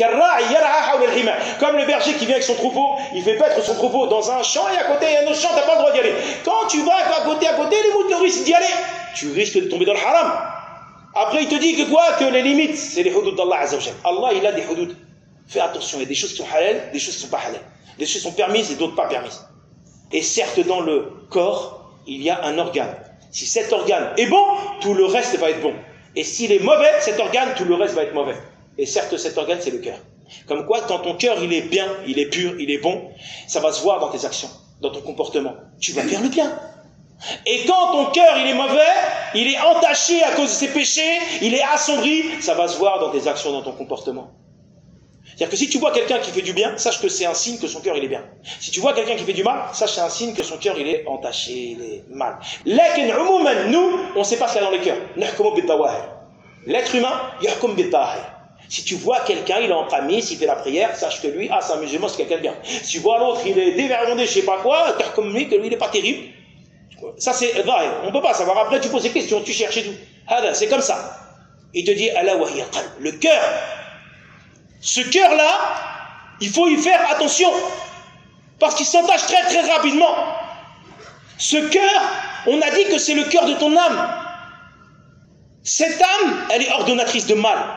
Comme le berger qui vient avec son troupeau, il fait paître son troupeau dans un champ et à côté il y a un autre champ, tu n'as pas le droit d'y aller. Quand tu vas à côté, à côté, les moutons risquent d'y aller, tu risques de tomber dans le haram. Après il te dit que quoi? Que les limites, c'est les hudud d'Allah Azza wa Jal. Allah il a des hudud. Fais attention, il y a des choses qui sont halal, des choses qui ne sont pas halal. Des choses qui sont permises et d'autres pas permises. Et certes dans le corps, il y a un organe. Si cet organe est bon, tout le reste va être bon. Et s'il est mauvais, cet organe, tout le reste va être mauvais. Et certes, cet organe, c'est le cœur. Comme quoi, quand ton cœur, il est bien, il est pur, il est bon, ça va se voir dans tes actions, dans ton comportement. Tu vas faire le bien. Et quand ton cœur, il est mauvais, il est entaché à cause de ses péchés, il est assombri, ça va se voir dans tes actions, dans ton comportement. C'est-à-dire que si tu vois quelqu'un qui fait du bien, sache que c'est un signe que son cœur, il est bien. Si tu vois quelqu'un qui fait du mal, sache que c'est un signe que son cœur, il est entaché, il est mal. Lakin, umuman, nous, on ne sait pas ce qu'il y a dans le cœur. L'être humain, yahkum bid-dawahir. Si tu vois quelqu'un, il est en famille, s'il fait la prière, sache que lui, ah, c'est un musulman, c'est quelqu'un de bien. Si tu vois l'autre, il est dévergondé, je sais pas quoi, t'as comme lui, que lui, il est pas terrible. Ça, c'est zahir. On peut pas savoir. Après, tu poses des questions, tu cherches et tout. C'est comme ça. Il te dit, ala wa hiya qalb. Le cœur. Ce cœur-là, il faut y faire attention. Parce qu'il s'entache très, très rapidement. Ce cœur, on a dit que c'est le cœur de ton âme. Cette âme, elle est ordonnatrice de mal.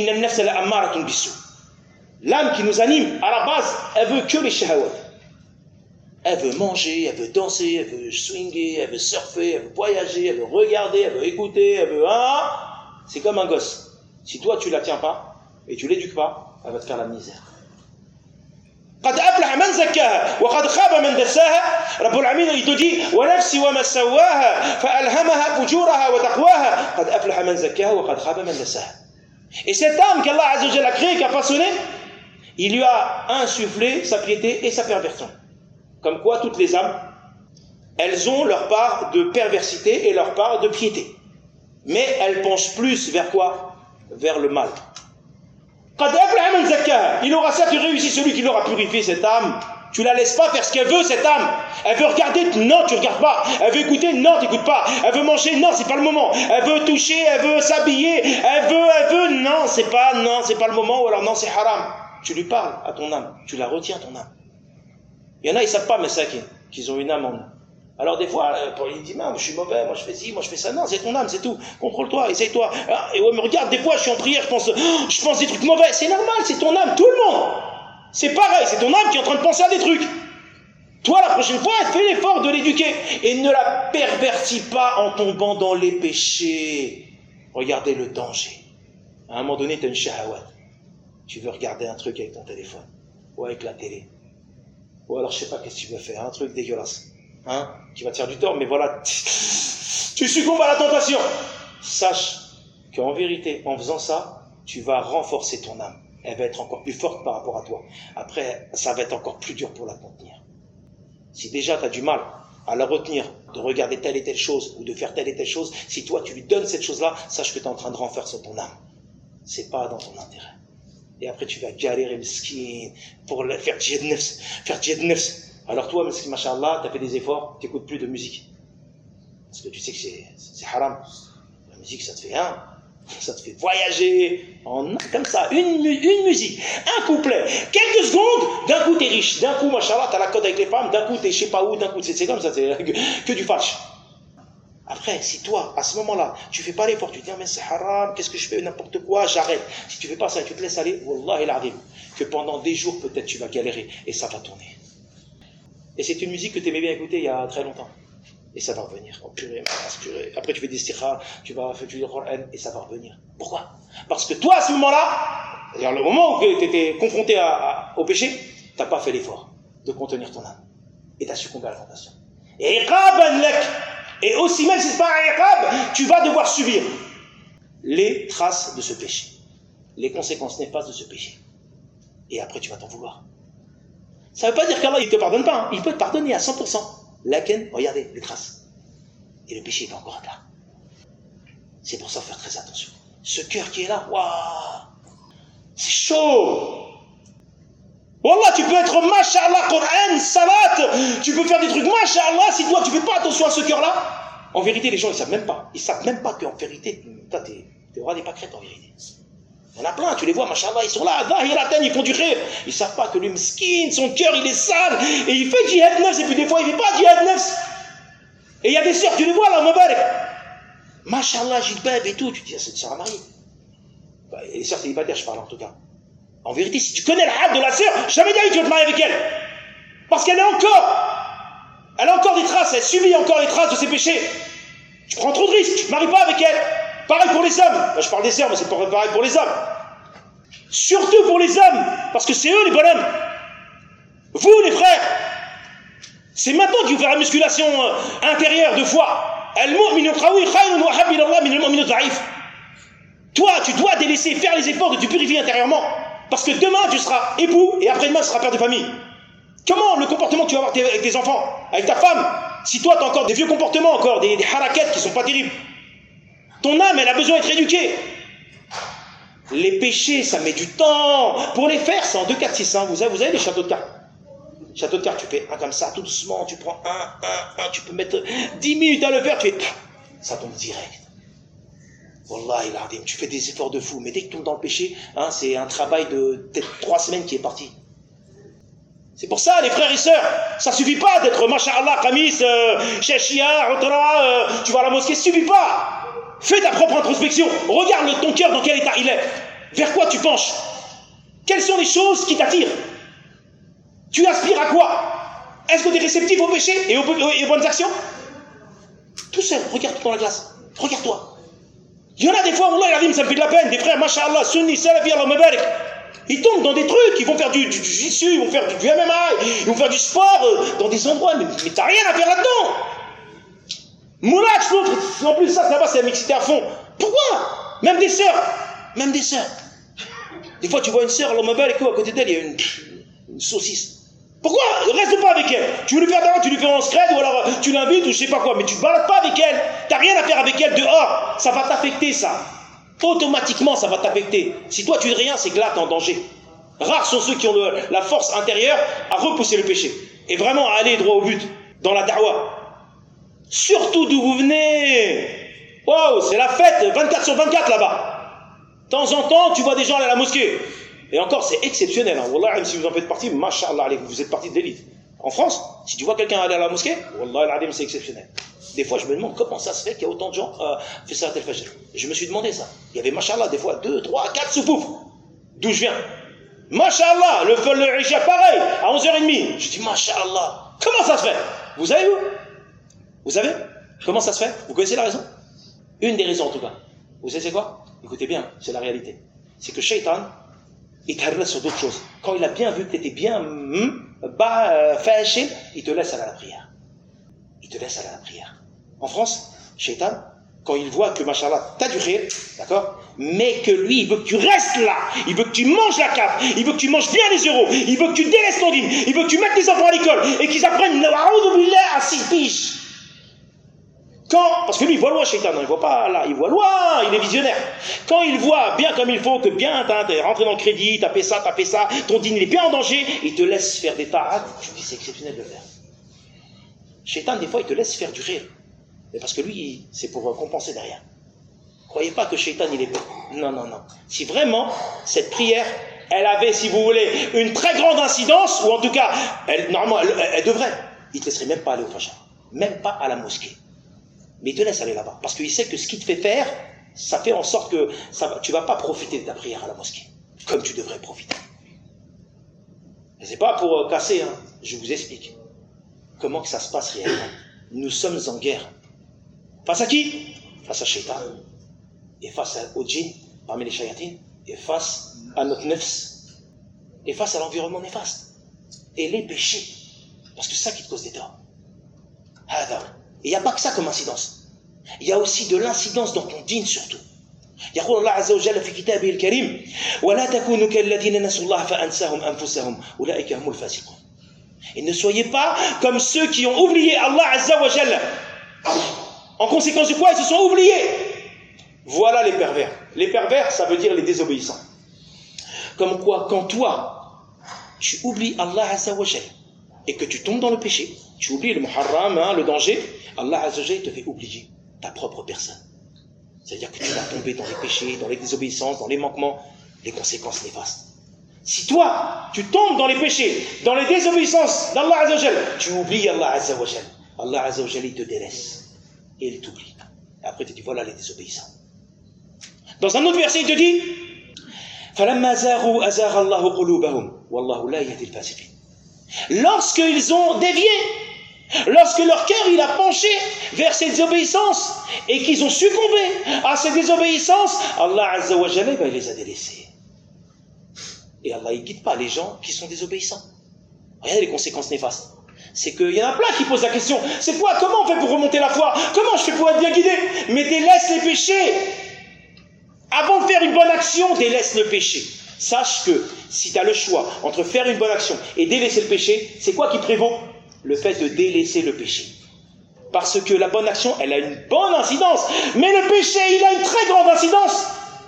L'âme qui nous anime, à la base, elle veut que les shahawat. Elle veut manger, elle veut danser, elle veut swinguer, elle veut surfer, elle veut voyager, elle veut regarder, elle veut écouter, elle veut... Hein? C'est comme un gosse. Si toi, tu la tiens pas, et tu l'éduques pas, elle va te faire la misère. قد أفلح من زكاها وقد خاب من دساها. رب العالمين il te dit ونفس وما سواها فألهمها فجورها وتقواها قد أفلح من زكاها وقد خاب من دساها. Et cette âme qu'Allah Azza wa Jalla a créée, qui a façonné, il lui a insufflé sa piété et sa perversion. Comme quoi toutes les âmes, elles ont leur part de perversité et leur part de piété. Mais elles penchent plus vers quoi? Vers le mal. Il aura certes réussi celui qui l'aura purifié cette âme Tu la laisses pas faire ce qu'elle veut, cette âme. Elle veut regarder, non, tu regardes pas. Elle veut écouter, non, tu n'écoutes pas. Elle veut manger, non, c'est pas le moment. Elle veut toucher, elle veut s'habiller, elle veut, elle veut, non, c'est pas, non, c'est pas le moment, ou alors non, c'est haram. Tu lui parles à ton âme, tu la retiens, ton âme. Il y en a, ils savent pas, mais ça, qu'ils ont une âme en eux. Alors des fois, il dit, moi je suis mauvais, moi je fais ci, moi je fais ça. Non, c'est ton âme, c'est tout. Contrôle-toi, essaye-toi. Et ouais, mais regarde, des fois, je suis en prière, je pense, je pense des trucs mauvais. C'est normal, c'est ton âme, tout le monde. C'est pareil, c'est ton âme qui est en train de penser à des trucs. Toi, la prochaine fois, fais l'effort de l'éduquer. Et ne la pervertis pas en tombant dans les péchés. Regardez le danger. À un moment donné, tu as une shahawat. Tu veux regarder un truc avec ton téléphone. Ou avec la télé. Ou alors, je sais pas qu'est-ce que tu veux faire. Un truc dégueulasse. Hein? Qui va te faire du tort, mais voilà. Tu succombes à la tentation. Sache qu'en vérité, en faisant ça, tu vas renforcer ton âme. Elle va être encore plus forte par rapport à toi. Après, ça va être encore plus dur pour la contenir. Si déjà tu as du mal à la retenir, de regarder telle et telle chose, ou de faire telle et telle chose, si toi tu lui donnes cette chose-là, sache que tu es en train de renforcer ton âme. C'est pas dans ton intérêt. Et après tu vas galérer, miskin, pour le faire djihad nefs, faire djihad nefs. Alors toi, miskin, machallah, tu as fait des efforts, tu n'écoutes plus de musique. Parce que tu sais que c'est haram. La musique, ça te fait un. Ça te fait voyager, en, comme ça, une, une musique, un couplet, quelques secondes, d'un coup t'es riche, d'un coup, machallah, t'as la cote avec les femmes, d'un coup t'es je sais pas où, d'un coup c'est comme ça, c'est que, que du falche. Après, si toi, à ce moment-là, tu fais pas l'effort, tu te dis, ah, mais c'est haram, qu'est-ce que je fais, n'importe quoi, j'arrête. Si tu fais pas ça et tu te laisses aller, wallah el azim, que pendant des jours peut-être tu vas galérer et ça va tourner. Et c'est une musique que tu aimais bien écouter il y a très longtemps. Et ça va revenir. Oh, purée, purée. Après, tu fais des istikhara, tu vas faire du Coran, et ça va revenir. Pourquoi? Parce que toi, à ce moment-là, c'est-à-dire le moment où tu étais confronté à, à, au péché, tu n'as pas fait l'effort de contenir ton âme. Et tu as succombé à la tentation. Et iqaban lak. Et aussi, même si ce n'est pas un iqab, tu vas devoir subir les traces de ce péché. Les conséquences néfastes de ce péché. Et après, tu vas t'en vouloir. Ça ne veut pas dire qu'Allah, il ne te pardonne pas. Hein. Il peut te pardonner à cent pour cent. Laken, regardez les traces. Et le péché n'est pas encore atteint. C'est pour ça qu'il faut faire très attention. Ce cœur qui est là, waouh, c'est chaud. Wallah, tu peux être masha'Allah, Coran, salat, tu peux faire des trucs masha'Allah, si toi tu fais pas attention à ce cœur-là. En vérité, les gens ils savent même pas. Ils savent même pas qu'en vérité, toi t'es es roi des pâquerettes en vérité. Il y en a plein, tu les vois, masha'Allah, ils sont là, ils font du rêve. Ils savent pas que le miskin, son cœur, il est sale, et il fait djihad nefs, et puis des fois, il fait pas djihad nefs. Et il y a des sœurs, tu les vois là, Mubarak. Masha'Allah, jilbab et tout, tu te dis, ah, c'est une sœur à marier. Bah, et les sœurs célibataires, je parle en tout cas. En vérité, si tu connais le had de la sœur, jamais dit que tu vas te marier avec elle. Parce qu'elle est encore, elle a encore des traces, elle subit encore les traces de ses péchés. Tu prends trop de risques, tu ne te maries pas avec elle. Pareil pour les hommes. Bah, je parle des sœurs, mais c'est pareil pour les hommes. Surtout pour les hommes, parce que c'est eux les bonhommes. Vous les frères, c'est maintenant qu'il faut faire la musculation euh, intérieure de foi. Toi, tu dois délaisser, faire les efforts de te purifier intérieurement. Parce que demain, tu seras époux et après-demain, tu seras père de famille. Comment le comportement que tu vas avoir avec tes enfants, avec ta femme, si toi, tu as encore des vieux comportements, encore des, des harakettes qui ne sont pas terribles. Ton âme, elle a besoin d'être éduquée. Les péchés, ça met du temps. Pour les faire, c'est en deux, quatre, six. Hein. Vous avez, vous avez des châteaux de cartes. Château de cartes, tu fais un comme ça, tout doucement, tu prends un, un, un, tu peux mettre dix minutes à le faire, tu fais, ça tombe direct. Wallah, il a, tu fais des efforts de fou, mais dès que tu tombes dans le péché, hein, c'est un travail de peut-être trois semaines qui est parti. C'est pour ça, les frères et sœurs, ça suffit pas d'être masha'Allah, Khamis, euh, Shashia, Rotora, euh, tu vas à la mosquée, ça suffit pas. Fais ta propre introspection, regarde ton cœur dans quel état il est, vers quoi tu penches, quelles sont les choses qui t'attirent. Tu aspires à quoi? Est-ce que tu es réceptif au péché et aux, et aux bonnes actions? Tout seul, regarde-toi dans la glace. Regarde-toi. Il y en a des fois, Allah, ça me fait de la peine. Des frères, masha'Allah, sunni, salafi, Allah mabarak. Ils tombent dans des trucs, ils vont faire du, du, du jiu-jitsu, ils vont faire du, du M M A, ils vont faire du sport euh, dans des endroits, mais, mais t'as rien à faire là-dedans. Moulach, l'autre, en plus ça, là-bas, c'est la mixité à fond. Pourquoi? Même des sœurs, même des sœurs. Des fois, tu vois une sœur, Allah mabarak, à côté d'elle, il y a une, une saucisse. Pourquoi? Reste pas avec elle. Tu veux lui faire d'abord, tu lui fais en scred, ou alors tu l'invites, ou je sais pas quoi, mais tu ne balades pas avec elle. T'as rien à faire avec elle dehors. Ça va t'affecter, ça. Automatiquement, ça va t'affecter. Si toi tu es rien, c'est que là, t'es en danger. Rares sont ceux qui ont le, la force intérieure à repousser le péché et vraiment à aller droit au but dans la da'wah. Surtout d'où vous venez. Waouh, c'est la fête vingt-quatre sur vingt-quatre là-bas. De temps en temps, tu vois des gens aller à la mosquée. Et encore, c'est exceptionnel. Hein. Wallah, même si vous en faites partie, mashallah, vous êtes partie de l'élite. En France, si tu vois quelqu'un aller à la mosquée, wallah, c'est exceptionnel. Des fois, je me demande comment ça se fait qu'il y a autant de gens euh, fait ça à tel fajr. Je me suis demandé ça. Il y avait, mashallah, des fois deux, trois, quatre soupoufs. D'où je viens. Mashallah, le feu, le isha, pareil, à onze heures trente. Je dis, mashallah, comment ça se fait? Vous savez où? Vous savez comment ça se fait? Vous connaissez la raison? Une des raisons en tout cas. Vous savez c'est quoi? Écoutez bien, c'est la réalité. C'est que Shaitan, il t'arrête sur d'autres choses. Quand il a bien vu que tu étais bien bas, euh, fâché, il te laisse aller à la prière. Il te laisse aller à la prière. En France, Shaitan, quand il voit que, machallah, t'as du khir, d'accord, mais que lui, il veut que tu restes là, il veut que tu manges la cape, il veut que tu manges bien les euros, il veut que tu délaisses ton dîme, il veut que tu mettes tes enfants à l'école et qu'ils apprennent à six piges. Quand, parce que lui, il voit loin, Shaitan, il ne voit pas là, il voit loin, il est visionnaire. Quand il voit bien comme il faut, que bien, t'es rentré dans le crédit, t'as fait ça, t'as fait ça, ton dîme, il est bien en danger, il te laisse faire des ta'at, tu dis, c'est exceptionnel de le faire. Shaitan, des fois, il te laisse faire du rire. Mais parce que lui, c'est pour compenser derrière. Croyez pas que Shaitan, il est bon. Non, non, non. Si vraiment, cette prière, elle avait, si vous voulez, une très grande incidence, ou en tout cas, elle, normalement, elle, elle, elle devrait, il ne te laisserait même pas aller au fajr. Même pas à la mosquée. Mais il te laisse aller là-bas. Parce qu'il sait que ce qu'il te fait faire, ça fait en sorte que ça, tu ne vas pas profiter de ta prière à la mosquée. Comme tu devrais profiter. Et c'est pas pour euh, casser, hein. Je vous explique. Comment que ça se passe réellement. Nous sommes en guerre. Face à qui? Face à Shaitan. Et face au djinn, parmi les shayatines. Et face à notre nefs. Et face à l'environnement néfaste. Et les péchés. Parce que c'est ça qui te cause des torts. Hada. Et il n'y a pas que ça comme incidence. Il y a aussi de l'incidence dans ton dîn surtout. يقول الله عز وجل في كتابه الكريم ولا تكونوا كالذين نسوا الله فأنساهم أنفسهم أولئك هم الفاسقون. Et ne soyez pas comme ceux qui ont oublié Allah Azza wa Jalla. En conséquence de quoi ils se sont oubliés. Voilà les pervers. Les pervers, ça veut dire les désobéissants. Comme quoi, quand toi, tu oublies Allah Azza wa Jalla et que tu tombes dans le péché, tu oublies le muharram, hein, le danger, Allah Azza wa Jalla te fait oublier ta propre personne. C'est-à-dire que tu vas tomber dans les péchés, dans les désobéissances, dans les manquements, les conséquences néfastes. Si toi, tu tombes dans les péchés, dans les désobéissances d'Allah Azza wa Jalla, tu oublies Allah Azza wa Jalla. Allah Azza wa Jalla, il te délaisse. Et il t'oublie. Et après, tu te dis, voilà les désobéissants. Dans un autre verset, il te dit, فَلَمَّا زَاغُوا أَزَاغَ اللَّهُ قُلُوبَهُمْ وَاللَّهُ لَا يَهْدِي الْفَاسِقِينَ. Lorsqu'ils ont dévié, lorsque leur cœur il a penché vers ces désobéissances et qu'ils ont succombé à ces désobéissances, Allah Azza wa Jalla, ben, il les a délaissés. Et Allah ne guide pas les gens qui sont désobéissants. Regardez les conséquences néfastes. C'est qu'il y en a plein qui posent la question, c'est quoi, comment on fait pour remonter la foi? Comment je fais pour être bien guidé? Mais délaisse les péchés. Avant de faire une bonne action, délaisse le péché. Sache que si tu as le choix entre faire une bonne action et délaisser le péché, c'est quoi qui prévaut? Le fait de délaisser le péché. Parce que la bonne action, elle a une bonne incidence. Mais le péché, il a une très grande incidence.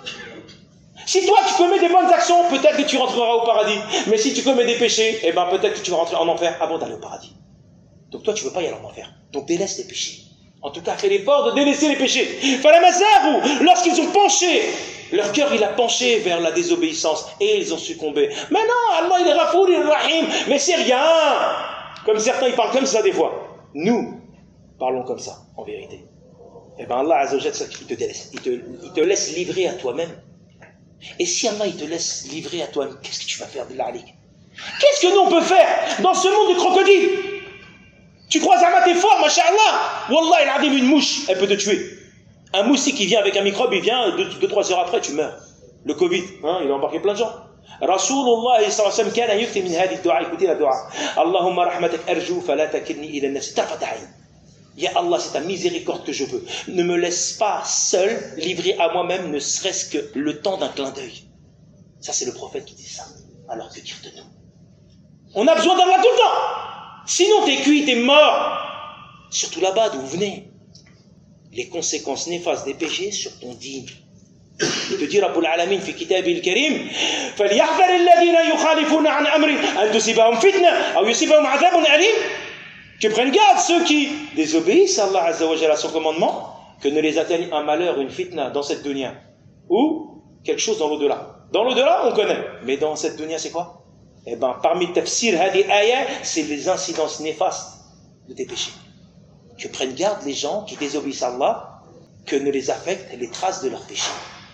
Si toi, tu commets des bonnes actions, peut-être que tu rentreras au paradis. Mais si tu commets des péchés, eh ben, peut-être que tu vas rentrer en enfer avant d'aller au paradis. Donc toi, tu ne veux pas y aller en enfer. Donc délaisse les péchés. En tout cas, fais l'effort de délaisser les péchés. Lorsqu'ils ont penché, leur cœur, il a penché vers la désobéissance. Et ils ont succombé. Mais non, Allah, il est Rafour, il est Rahim. Mais c'est rien. Comme certains, ils parlent comme ça des fois. Nous, parlons comme ça, en vérité. Eh bien, Allah Azza wa Jalla, il te délaisse. Il te, il te laisse livrer à toi-même. Et si Allah, il te laisse livrer à toi-même, qu'est-ce que tu vas faire de l'alik? Qu'est-ce que nous, on peut faire dans ce monde de crocodiles? Tu crois à t'es fort, masha'Allah. Wallah, il a une mouche, elle peut te tuer. Un moustique qui vient avec un microbe, il vient, deux, trois heures après, tu meurs. Le Covid, hein, il a embarqué plein de gens. Rasulullah sallallahu alayhi wa sallam kana yukti min hadi dua, écoutez la dua. Allahumma rahmatak arju fala takilni ila nafsi tarfat ayn. Ya Allah, c'est ta miséricorde que je veux. Ne me laisse pas seul, livré à moi-même, ne serait-ce que le temps d'un clin d'œil. Ça, c'est le prophète qui dit ça. Alors que dire de nous? On a besoin d'Allah tout le temps. Sinon, t'es cuit, t'es mort. Surtout là-bas d'où vous venez. Les conséquences néfastes des péchés sur ton dîn. Il te dit Rabbul Alamin fi kitabil karim فليحذر الذين يخالفون عن أمره أن تصيبهم فتنة أو يصيبهم عذاب أليم. Que prennent garde ceux qui désobéissent à Allah Azza wa Jalla, à son commandement, que ne les atteigne un malheur, une fitna dans cette dunya ou quelque chose dans l'au-delà. Dans l'au-delà, on connaît, mais dans cette dunya, c'est quoi? Eh bien, parmi tafsir hadi ayah, c'est les incidences néfastes de tes péchés. Que prennent garde les gens qui désobéissent à Allah, que ne les affectent les traces de leurs péchés.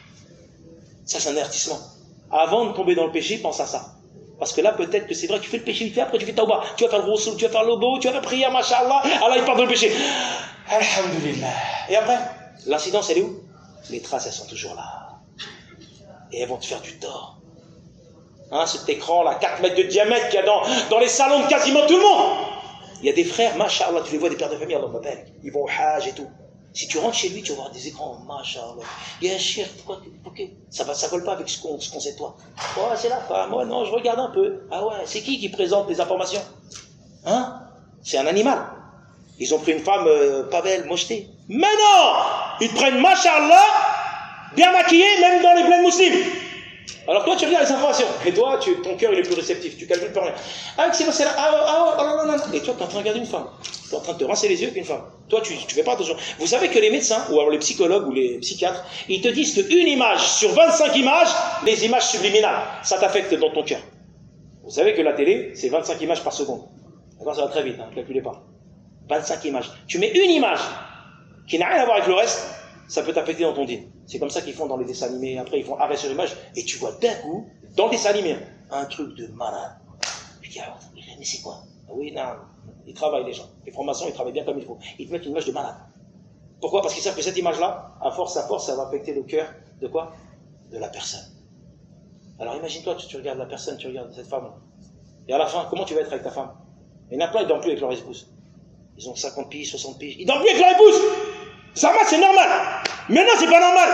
Ça, c'est un avertissement. Avant de tomber dans le péché, pense à ça. Parce que là, peut-être que c'est vrai, tu fais le péché, tu fais, après tu fais tauba, tu vas faire le rousseau, tu vas faire l'obo, tu vas faire la prière, mashallah, Allah il pardonne le péché. Alhamdulillah. Et après, l'incidence, elle est où? Les traces, elles sont toujours là. Et elles vont te faire du tort. Hein, cet écran là, quatre mètres de diamètre qu'il y a dans, dans les salons de quasiment tout le monde. Il y a des frères, mashallah, tu les vois, des pères de famille, Allah m'appelle, ils vont au hajj et tout. Si tu rentres chez lui, tu vas voir des écrans, mashallah. Il y a un chien, pourquoi, pourquoi ça va, ça colle pas avec ce qu'on, ce qu'on sait de toi. Ouais, c'est la femme, ouais, non, je regarde un peu. Ah ouais, c'est qui qui présente les informations? Hein? C'est un animal. Ils ont pris une femme, euh, pas belle, mochetée. Mais non! Ils te prennent, mashallah, bien maquillée, même dans les bleds musulmans. Alors toi, tu regardes les informations. Et toi, tu, ton cœur, il est plus réceptif. Tu calcules plus rien. Ah, c'est là. Ah, ah, ah, ah, ah. Et toi, tu es en train de regarder une femme. Tu es en train de te rincer les yeux avec une femme. Toi, tu ne fais pas attention. Vous savez que les médecins, ou alors les psychologues, ou les psychiatres, ils te disent qu'une image sur vingt-cinq images, les images subliminales, ça t'affecte dans ton cœur. Vous savez que la télé, c'est vingt-cinq images par seconde. D'accord, ça va très vite, hein, ne calculez pas. vingt-cinq images. Tu mets une image qui n'a rien à voir avec le reste, ça peut t'affecter dans ton dîner. C'est comme ça qu'ils font dans les dessins animés. Après, ils font arrêt sur image et tu vois d'un coup, dans le dessin animé, un truc de malade. Je dis, ah, mais c'est quoi? Ah oui, non, ils travaillent les gens. Les francs-maçons, ils travaillent bien comme il faut. Ils te mettent une image de malade. Pourquoi? Parce qu'ils savent que cette image-là, à force, à force, ça va affecter le cœur de quoi? De la personne. Alors imagine-toi, tu, tu regardes la personne, tu regardes cette femme. Et à la fin, comment tu vas être avec ta femme? Il y en a plein, ils ne dorment plus avec leur épouse. Ils ont cinquante piges, soixante piges. Ils ne dorment plus avec leur épouse! Ça va, c'est normal. Mais non, c'est pas normal.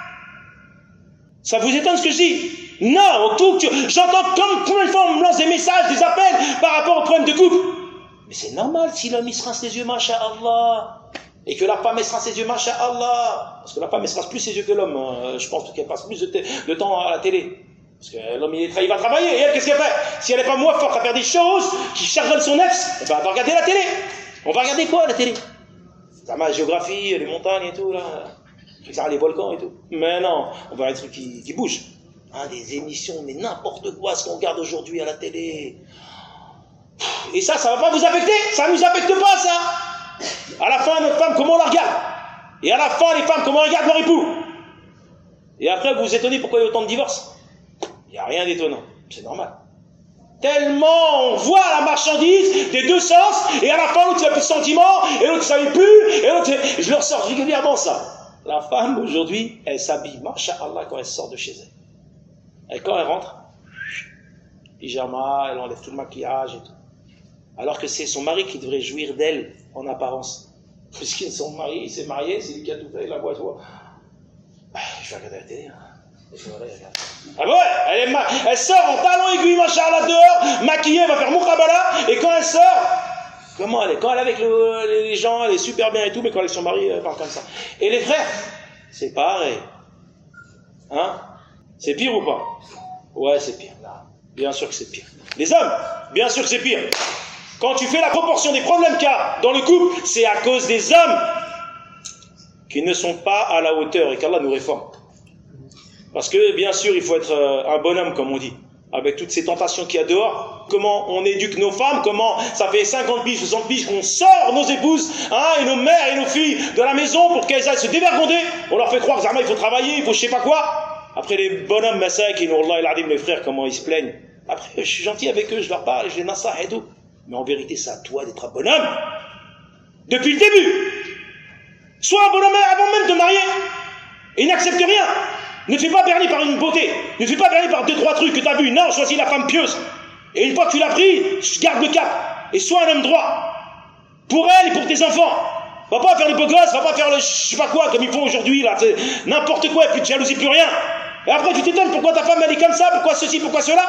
Ça vous étonne ce que je dis? Non, tout, j'entends comme combien de fois on me lance des messages, des appels par rapport au problème de couple. Mais c'est normal si l'homme il se rince les yeux, masha'Allah. Et que la femme elle se rince les yeux, masha'Allah. Parce que la femme elle se rince plus ses yeux que l'homme. Euh, je pense qu'elle passe plus de, de temps à la télé. Parce que l'homme il, il va travailler. Et elle, qu'est-ce qu'elle fait? Si elle n'est pas moins forte à faire des choses qui chargent son ex, eh ben, elle va regarder la télé. On va regarder quoi la télé? La géographie, les montagnes et tout, là. Les volcans et tout. Mais non, on va voir des trucs qui, qui bougent. Hein, des émissions, mais n'importe quoi, ce qu'on regarde aujourd'hui à la télé. Et ça, ça va pas vous affecter? Ça nous affecte pas, ça. À la fin, notre femme, comment on la regarde? Et à la fin, les femmes, comment on regarde leur époux? Et après, vous vous étonnez pourquoi il y a autant de divorces? Il n'y a rien d'étonnant. C'est normal. Tellement on voit la marchandise des deux sens, et à la fin l'autre il n'a plus de sentiments, et l'autre ça ne plus, et l'autre, je leur sors régulièrement ça. La femme aujourd'hui, elle s'habille, masha'Allah, quand elle sort de chez elle. Et quand elle rentre, pyjama, elle enlève tout le maquillage et tout. Alors que c'est son mari qui devrait jouir d'elle en apparence. Puisqu'ils sont mariés, il s'est marié, c'est lui qui a tout fait, la voix, voix. Je vais regarder la télé, hein. Ah ouais, elle, est ma... elle sort en talons aiguilles, machallah, dehors, maquillée, elle va faire mukhabala, et quand elle sort, comment elle est? Quand elle est avec le, les gens, elle est super bien et tout, mais quand elle est son mari, elle parle comme ça. Et les frères, c'est pareil. Hein? C'est pire ou pas? Ouais, c'est pire. Non, bien sûr que c'est pire. Les hommes, bien sûr que c'est pire. Quand tu fais la proportion des problèmes qu'il y a dans le couple, c'est à cause des hommes qui ne sont pas à la hauteur et qu'Allah nous réforme. Parce que, bien sûr, il faut être euh, un bonhomme, comme on dit, avec toutes ces tentations qu'il y a dehors. Comment on éduque nos femmes, comment ça fait cinquante piges, soixante piges qu'on sort nos épouses, hein, et nos mères et nos filles de la maison pour qu'elles aillent se dévergonder. On leur fait croire, Zama, il faut travailler, il faut je sais pas quoi. Après, les bonhommes, Massak, et Allah, il a dit, mes frères, comment ils se plaignent. Après, je suis gentil avec eux, je leur parle, je les nassah et tout. Mais en vérité, c'est à toi d'être un bonhomme. Depuis le début. Sois un bonhomme avant même de marier. Et n'accepte rien. Ne te fais pas berner par une beauté. Ne te fais pas berner par deux, trois trucs que tu as vus. Non, choisis la femme pieuse. Et une fois que tu l'as pris, garde le cap. Et sois un homme droit. Pour elle et pour tes enfants. Va pas faire le beau gosse, va pas faire le je sais pas quoi comme ils font aujourd'hui. Là, n'importe quoi, plus de jalousie, plus rien. Et après tu t'étonnes pourquoi ta femme elle est comme ça, pourquoi ceci, pourquoi cela.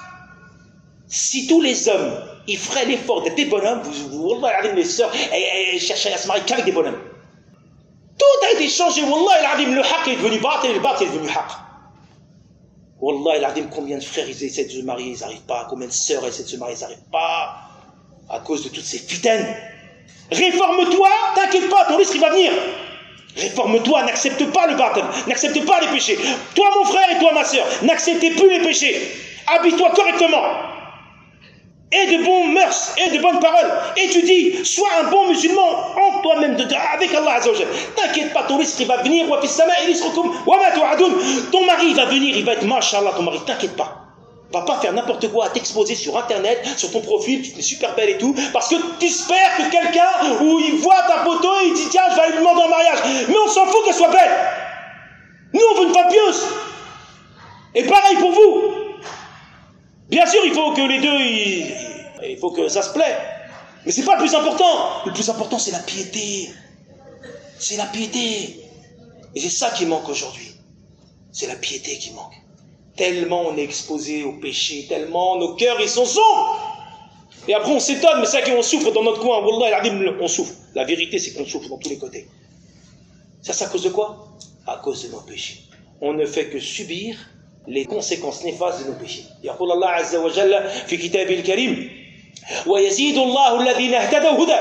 Si tous les hommes, ils feraient l'effort d'être des bonhommes, vous, vous, vous regardez mes sœurs, elles chercheraient à se marier qu'avec des bonhommes. Tout a été changé. Wallah al-Adim, le haq est devenu batil et le batil est devenu haq. Wallah al-Adim, combien de frères ils essaient de se marier, ils n'arrivent pas. Combien de sœurs essaient de se marier, ils n'arrivent pas. À cause de toutes ces fitaines. Réforme-toi, t'inquiète pas, ton risque il va venir. Réforme-toi, n'accepte pas le batil, n'accepte pas les péchés. Toi mon frère et toi ma sœur, n'acceptez plus les péchés. Habille-toi correctement. Et de bons mœurs, et de bonnes paroles. Étudie, sois un bon musulman en toi-même, de, avec Allah Azza wa Jal. T'inquiète pas, ton risque il va venir. Ton mari il va venir, il va être mashallah, ton mari, t'inquiète pas. Va pas faire n'importe quoi à t'exposer sur internet, sur ton profil, tu es super belle et tout, parce que tu espères que quelqu'un, où il voit ta photo et il dit tiens, je vais aller lui demander en mariage. Mais on s'en fout qu'elle soit belle. Nous, on veut une femme pieuse. Et pareil pour vous. Bien sûr, il faut que les deux, il, il faut que ça se plaît. Mais c'est pas le plus important. Le plus important, c'est la piété. C'est la piété. Et c'est ça qui manque aujourd'hui. C'est la piété qui manque. Tellement on est exposé au péché, tellement nos cœurs ils sont sombres. Et après on s'étonne, mais c'est ça qu'on souffre dans notre coin. Wallah, on souffre. La vérité c'est qu'on souffre dans tous les côtés. Ça c'est à cause de quoi? À cause de nos péchés. On ne fait que subir les conséquences néfastes de nos péchés. يقول الله عز وجل في كتابه الكريم ويزيد الله الذين اهتدوا هدى.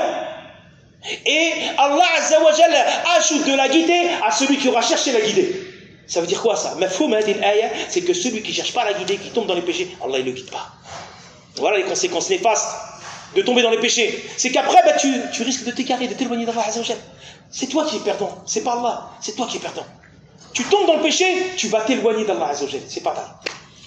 Et Allah Azza wa Jalla ajoute de la guidée à celui qui aura cherché la guidée. Ça veut dire quoi ça? C'est que celui qui ne cherche pas la guidée, qui tombe dans les péchés, Allah ne le guide pas. Voilà les conséquences néfastes de tomber dans les péchés. C'est qu'après, bah, tu, tu risques de t'égarer, de t'éloigner d'Allah Azza wa Jalla. C'est toi qui es perdant, c'est pas Allah, c'est toi qui es perdant. Tu tombes dans le péché, tu vas t'éloigner d'Allah Azza wa Jalla, c'est pas ta.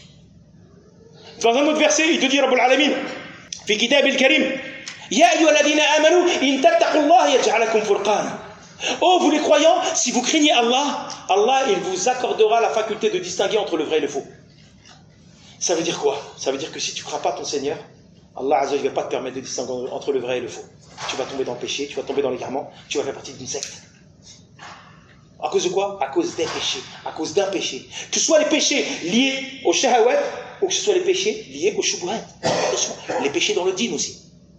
Dans un autre verset, il te dit Rabbul Alamin, fi kitab al-Karim, Ya ayyuhalladhina amanu, in tattaqullaha yaj'al lakum furqana. Oh, vous les croyants, si vous craignez Allah, Allah, il vous accordera la faculté de distinguer entre le vrai et le faux. Ça veut dire quoi? Ça veut dire que si tu ne crains pas ton Seigneur, Allah Azza wa Jalla ne va pas te permettre de distinguer entre le vrai et le faux. Tu vas tomber dans le péché, tu vas tomber dans l'égarement, tu vas faire partie d'une secte. À cause de quoi? À cause des péchés, à cause d'un péché. Que ce soit les péchés liés au shahawat, ou que ce soit les péchés liés au shubuhat. Les péchés dans le dîn aussi.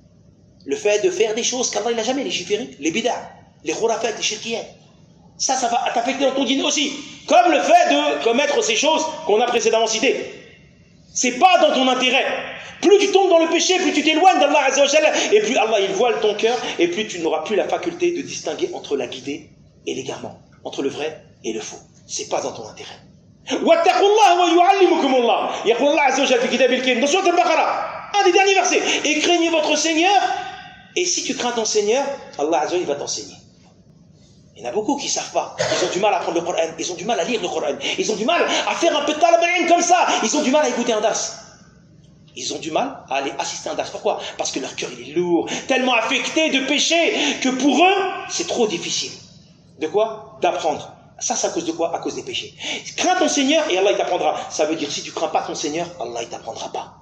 Le fait de faire des choses qu'Allah n'a jamais légiféré, les bid'ah, les khurafat, les shirkiyat. Ça, ça va t'affecter dans ton dîn aussi. Comme le fait de commettre ces choses qu'on a précédemment citées. C'est pas dans ton intérêt. Plus tu tombes dans le péché, plus tu t'éloignes d'Allah Azza wa Jalla, et plus Allah il voile ton cœur, et plus tu n'auras plus la faculté de distinguer entre la guidée et l'égarement, entre le vrai et le faux. C'est pas dans ton intérêt. Wattaqullah wa yu'allimukumullah. Yaqul Allah Azza wa Jalla fi kitabil karim dans sourate Al-Baqarah, un des derniers versets. Et craignez votre Seigneur. Et si tu crains ton Seigneur, Allah Azza wa Jalla va t'enseigner. Il y en a beaucoup qui ne savent pas. Ils ont du mal à apprendre le Coran. Ils ont du mal à lire le Coran. Ils ont du mal à faire un peu de talab al-ilm comme ça. Ils ont du mal à écouter un dars. Ils ont du mal à aller assister à un dars. Pourquoi? Parce que leur cœur il est lourd, tellement affecté de péché que pour eux, c'est trop difficile. De quoi? D'apprendre. Ça, c'est à cause de quoi? À cause des péchés. Crains ton Seigneur et Allah il t'apprendra. Ça veut dire si tu ne crains pas ton Seigneur, Allah il t'apprendra pas.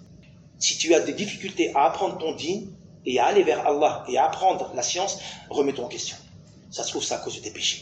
Si tu as des difficultés à apprendre ton dîn et à aller vers Allah et à apprendre la science, remets-toi en question. Ça se trouve, c'est à cause de tes péchés.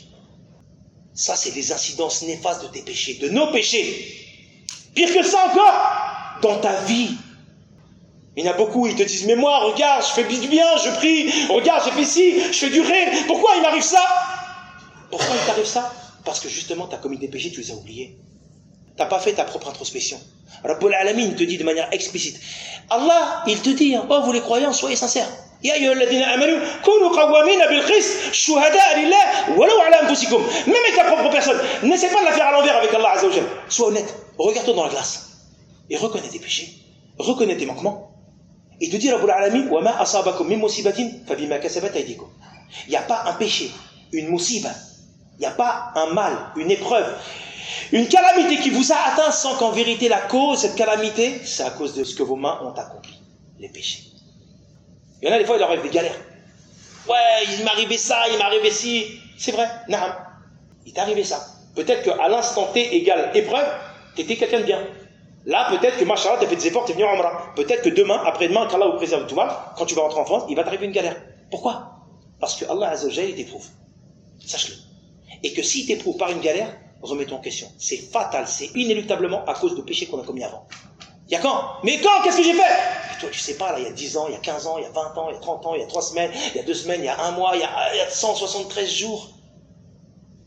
Ça, c'est les incidences néfastes de tes péchés, de nos péchés. Pire que ça encore, dans ta vie. Il y en a beaucoup, ils te disent, mais moi, regarde, je fais du bien, je prie, regarde, j'ai fait ci, je fais du ré. Pourquoi il m'arrive ça? Pourquoi il t'arrive ça? Parce que justement, tu as commis des péchés, tu les as oubliés. Tu n'as pas fait ta propre introspection. Rabbul Alamin te dit de manière explicite. Allah, il te dit, oh, vous les croyants, soyez sincères. Ya ayyuhalladhina amanu kunu qawwamina bil qist shuhada'a lillah walau ala anfusikum. Même avec ta propre personne, n'essaie pas de la faire à l'envers avec Allah Azza wa Jalla. Sois honnête, regarde-toi dans la glace et reconnais tes péchés, reconnais tes manquements. Et te dit Rabbul Alamin wa ma asabakum min musibatin fa bima kasabat aydikum. Il n'y a pas un péché, une musiba, il n'y a pas un mal, une épreuve, une calamité qui vous a atteint sans qu'en vérité la cause, cette calamité, c'est à cause de ce que vos mains ont accompli, les péchés. Il y en a des fois, il leur arrive des galères. Ouais, il m'est arrivé ça, il m'est arrivé ci. C'est vrai, naam. Il t'est arrivé ça. Peut-être qu'à l'instant T égale épreuve, tu étais quelqu'un de bien. Là, peut-être que, machallah, tu as fait des efforts, tu es venu en Umrah. Peut-être que demain, après-demain, qu'Allah vous préserve de tout mal, quand tu vas rentrer en France, il va t'arriver une galère. Pourquoi? Parce que Allah Azza wa Jalla, il t'éprouve. Sache-le. Et que s'il t'éprouve par une galère, remets-toi en question. C'est fatal, c'est inéluctablement à cause de péchés qu'on a commis avant. Il y a quand? Mais quand? Qu'est-ce que j'ai fait? Et toi, tu sais pas, là, il y a dix ans, il y a quinze ans, il y a vingt ans, il y a trente ans, il y a trois semaines, il y a deux semaines, il y a un mois, il y a, il y a cent soixante-treize jours.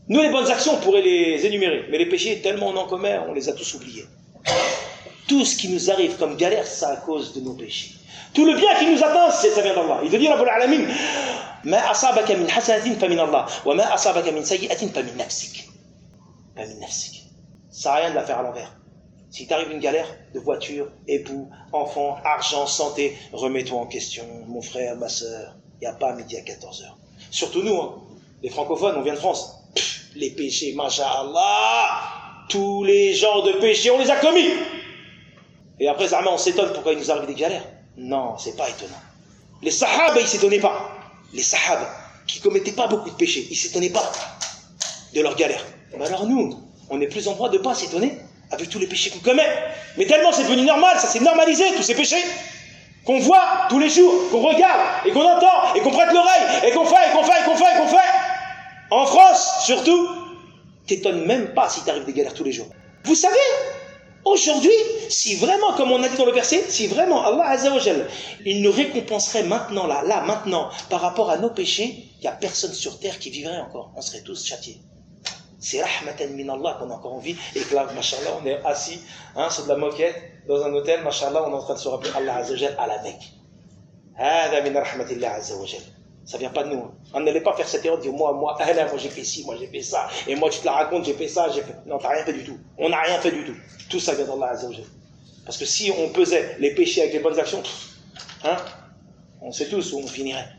Nous, les bonnes actions, on pourrait les énumérer. Mais les péchés, tellement on en commet, on les a tous oubliés. Tout ce qui nous arrive comme galère, c'est à cause de nos péchés. Tout le bien qui nous atteint, c'est, ça vient d'Allah. Il te dit, Rabbul Alamin, Ma asabaka min hasanatin fa min Allah, wa ma asabaka min sayyi'atin fa min nafsik. Fa min nafsik. Ça n'a rien de la faire à l'envers. Si t'arrive une galère de voiture, époux, enfant, argent, santé, remets-toi en question, mon frère, ma soeur. Il n'y a pas midi à quatorze heures. Surtout nous, hein, les francophones, on vient de France. Pff, les péchés, masha'Allah, tous les genres de péchés, on les a commis. Et après, Zahma, on s'étonne pourquoi il nous arrive des galères. Non, c'est pas étonnant. Les sahaba, ils s'étonnaient pas. Les sahaba, qui commettaient pas beaucoup de péchés, ils s'étonnaient pas de leurs galères. Mais alors nous, on est plus en droit de pas s'étonner avec tous les péchés qu'on commet. Mais tellement c'est devenu normal, ça s'est normalisé, tous ces péchés, qu'on voit tous les jours, qu'on regarde, et qu'on entend, et qu'on prête l'oreille, et qu'on fait, et qu'on fait, et qu'on fait, et qu'on fait. En France, surtout, t'étonnes même pas si t'arrives des galères tous les jours. Vous savez, aujourd'hui, si vraiment, comme on a dit dans le verset, si vraiment Allah Azza wa Jal, il nous récompenserait maintenant, là, là, maintenant, par rapport à nos péchés, il n'y a personne sur terre qui vivrait encore. On serait tous châtiés. C'est rahmatan min Allah qu'on a encore envie, et que là, mashallah, on est assis, hein, sur de la moquette, dans un hôtel, mashallah, on est en train de se rappeler Allah Azza wa Jal à la Mecque. Hada min rahmatillah Azza wa Jal. Ça vient pas de nous. On n'allait pas faire cette erreur de dire moi, moi, ah là, moi j'ai fait ci, moi j'ai fait ça, et moi tu te la racontes, j'ai fait ça, j'ai fait. Non, t'as rien fait du tout. On n'a rien fait du tout. Tout ça vient d'Allah Azza wa Jal. Parce que si on pesait les péchés avec les bonnes actions, hein, on sait tous où on finirait.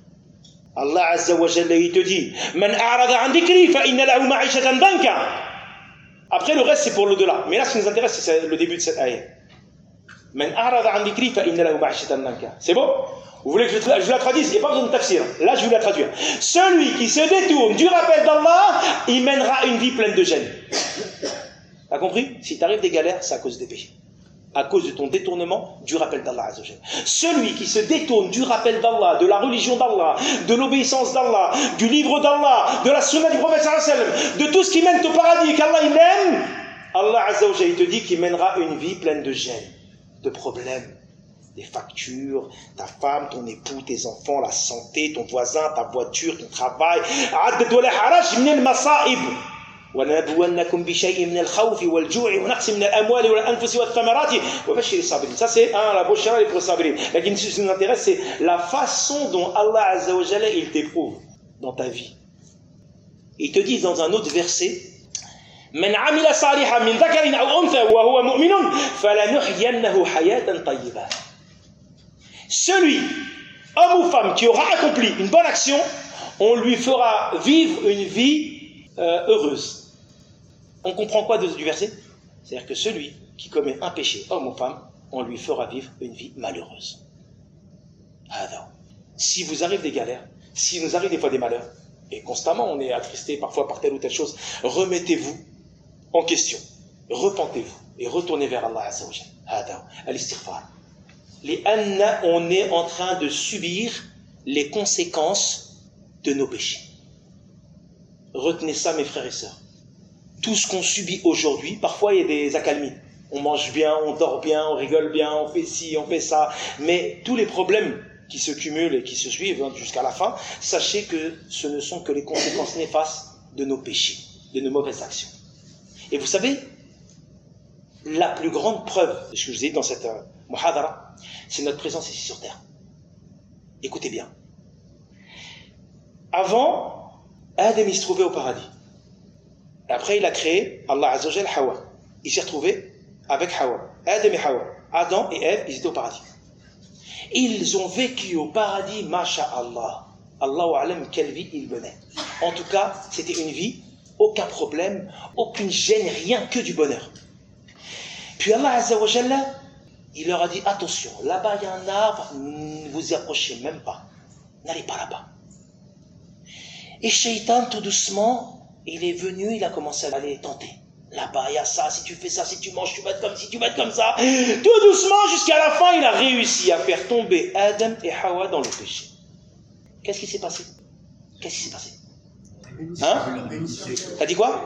Allah Azza wa Jalla, il te dit Man a'rada an dhikri fa inna lahu ma'ishatan danka. Après le reste c'est pour l'au-delà. Mais là ce qui nous intéresse c'est le début de cette ayah. Man a'rada an dhikri fa inna lahu ma'ishatan danka. C'est bon? Vous voulez que je, je la traduise? Il n'y a pas besoin de tafsir. Là je vais la traduire. Celui qui se détourne du rappel d'Allah, il mènera une vie pleine de gêne. T'as compris? Si t'arrives des galères, c'est à cause des péchés. À cause de ton détournement du rappel d'Allah Azza wa Jalla. Celui qui se détourne du rappel d'Allah, de la religion d'Allah, de l'obéissance d'Allah, du livre d'Allah, de la sunna du prophète sallallahu alayhi wa sallam, de tout ce qui mène au paradis, qu'Allah il aime, Allah Azza wa Jalla il te dit qu'il mènera une vie pleine de gênes, de problèmes, des factures, ta femme, ton époux, tes enfants, la santé, ton voisin, ta voiture, ton travail. ولنبلونكم بشيء من الخوف والجوع ونقص من الأموال والأنفس والثمرات وبشر الصابرين. Ça c'est un la boshara pour sabirin. Mais ce qui nous intéresse c'est la façon dont Allah Azza wa Jalla il t'éprouve dans ta vie. Il te dit dans un autre verset من عمل صالحا من ذكر أو أنثى وهو مؤمن فلنحيينه حياة طيبة. Celui, homme ou femme, qui aura accompli une bonne action, on lui fera vivre une vie euh, heureuse. On comprend quoi de, du verset? C'est-à-dire que celui qui commet un péché, homme ou femme, on lui fera vivre une vie malheureuse. Alors, si vous arrivez des galères, si nous arrive des fois des malheurs, et constamment on est attristé parfois par telle ou telle chose, remettez-vous en question, repentez-vous et retournez vers Allah Azza wa Jalla. Al-istighfar. Les anna, on est en train de subir les conséquences de nos péchés. Retenez ça mes frères et sœurs. Tout ce qu'on subit aujourd'hui, parfois il y a des accalmies. On mange bien, on dort bien, on rigole bien, on fait ci, on fait ça. Mais tous les problèmes qui se cumulent et qui se suivent hein, jusqu'à la fin, sachez que ce ne sont que les conséquences néfastes de nos péchés, de nos mauvaises actions. Et vous savez, la plus grande preuve de ce que je vous ai dit dans cette euh, muhadara, c'est notre présence ici sur terre. Écoutez bien. Avant, Adam il se trouvait au paradis. Après, il a créé Allah Azza wa Jalla Hawa. Il s'est retrouvé avec Hawa. Adam et Hawa. Adam et Ève, ils étaient au paradis. Ils ont vécu au paradis, masha'Allah. Allahu a'lam quelle vie ils menaient. En tout cas, c'était une vie, aucun problème, aucune gêne, rien que du bonheur. Puis Allah Azza wa Jalla, il leur a dit, attention, là-bas il y a un arbre, ne vous y approchez même pas. N'allez pas là-bas. Et Shaitan, tout doucement, il est venu, il a commencé à les tenter. Là-bas, il y a ça, si tu fais ça, si tu manges, tu vas être comme ci, tu vas être comme ça. Tout doucement, jusqu'à la fin, il a réussi à faire tomber Adam et Hawa dans le péché. Qu'est-ce qui s'est passé? Qu'est-ce qui s'est passé? Hein? T'as dit quoi?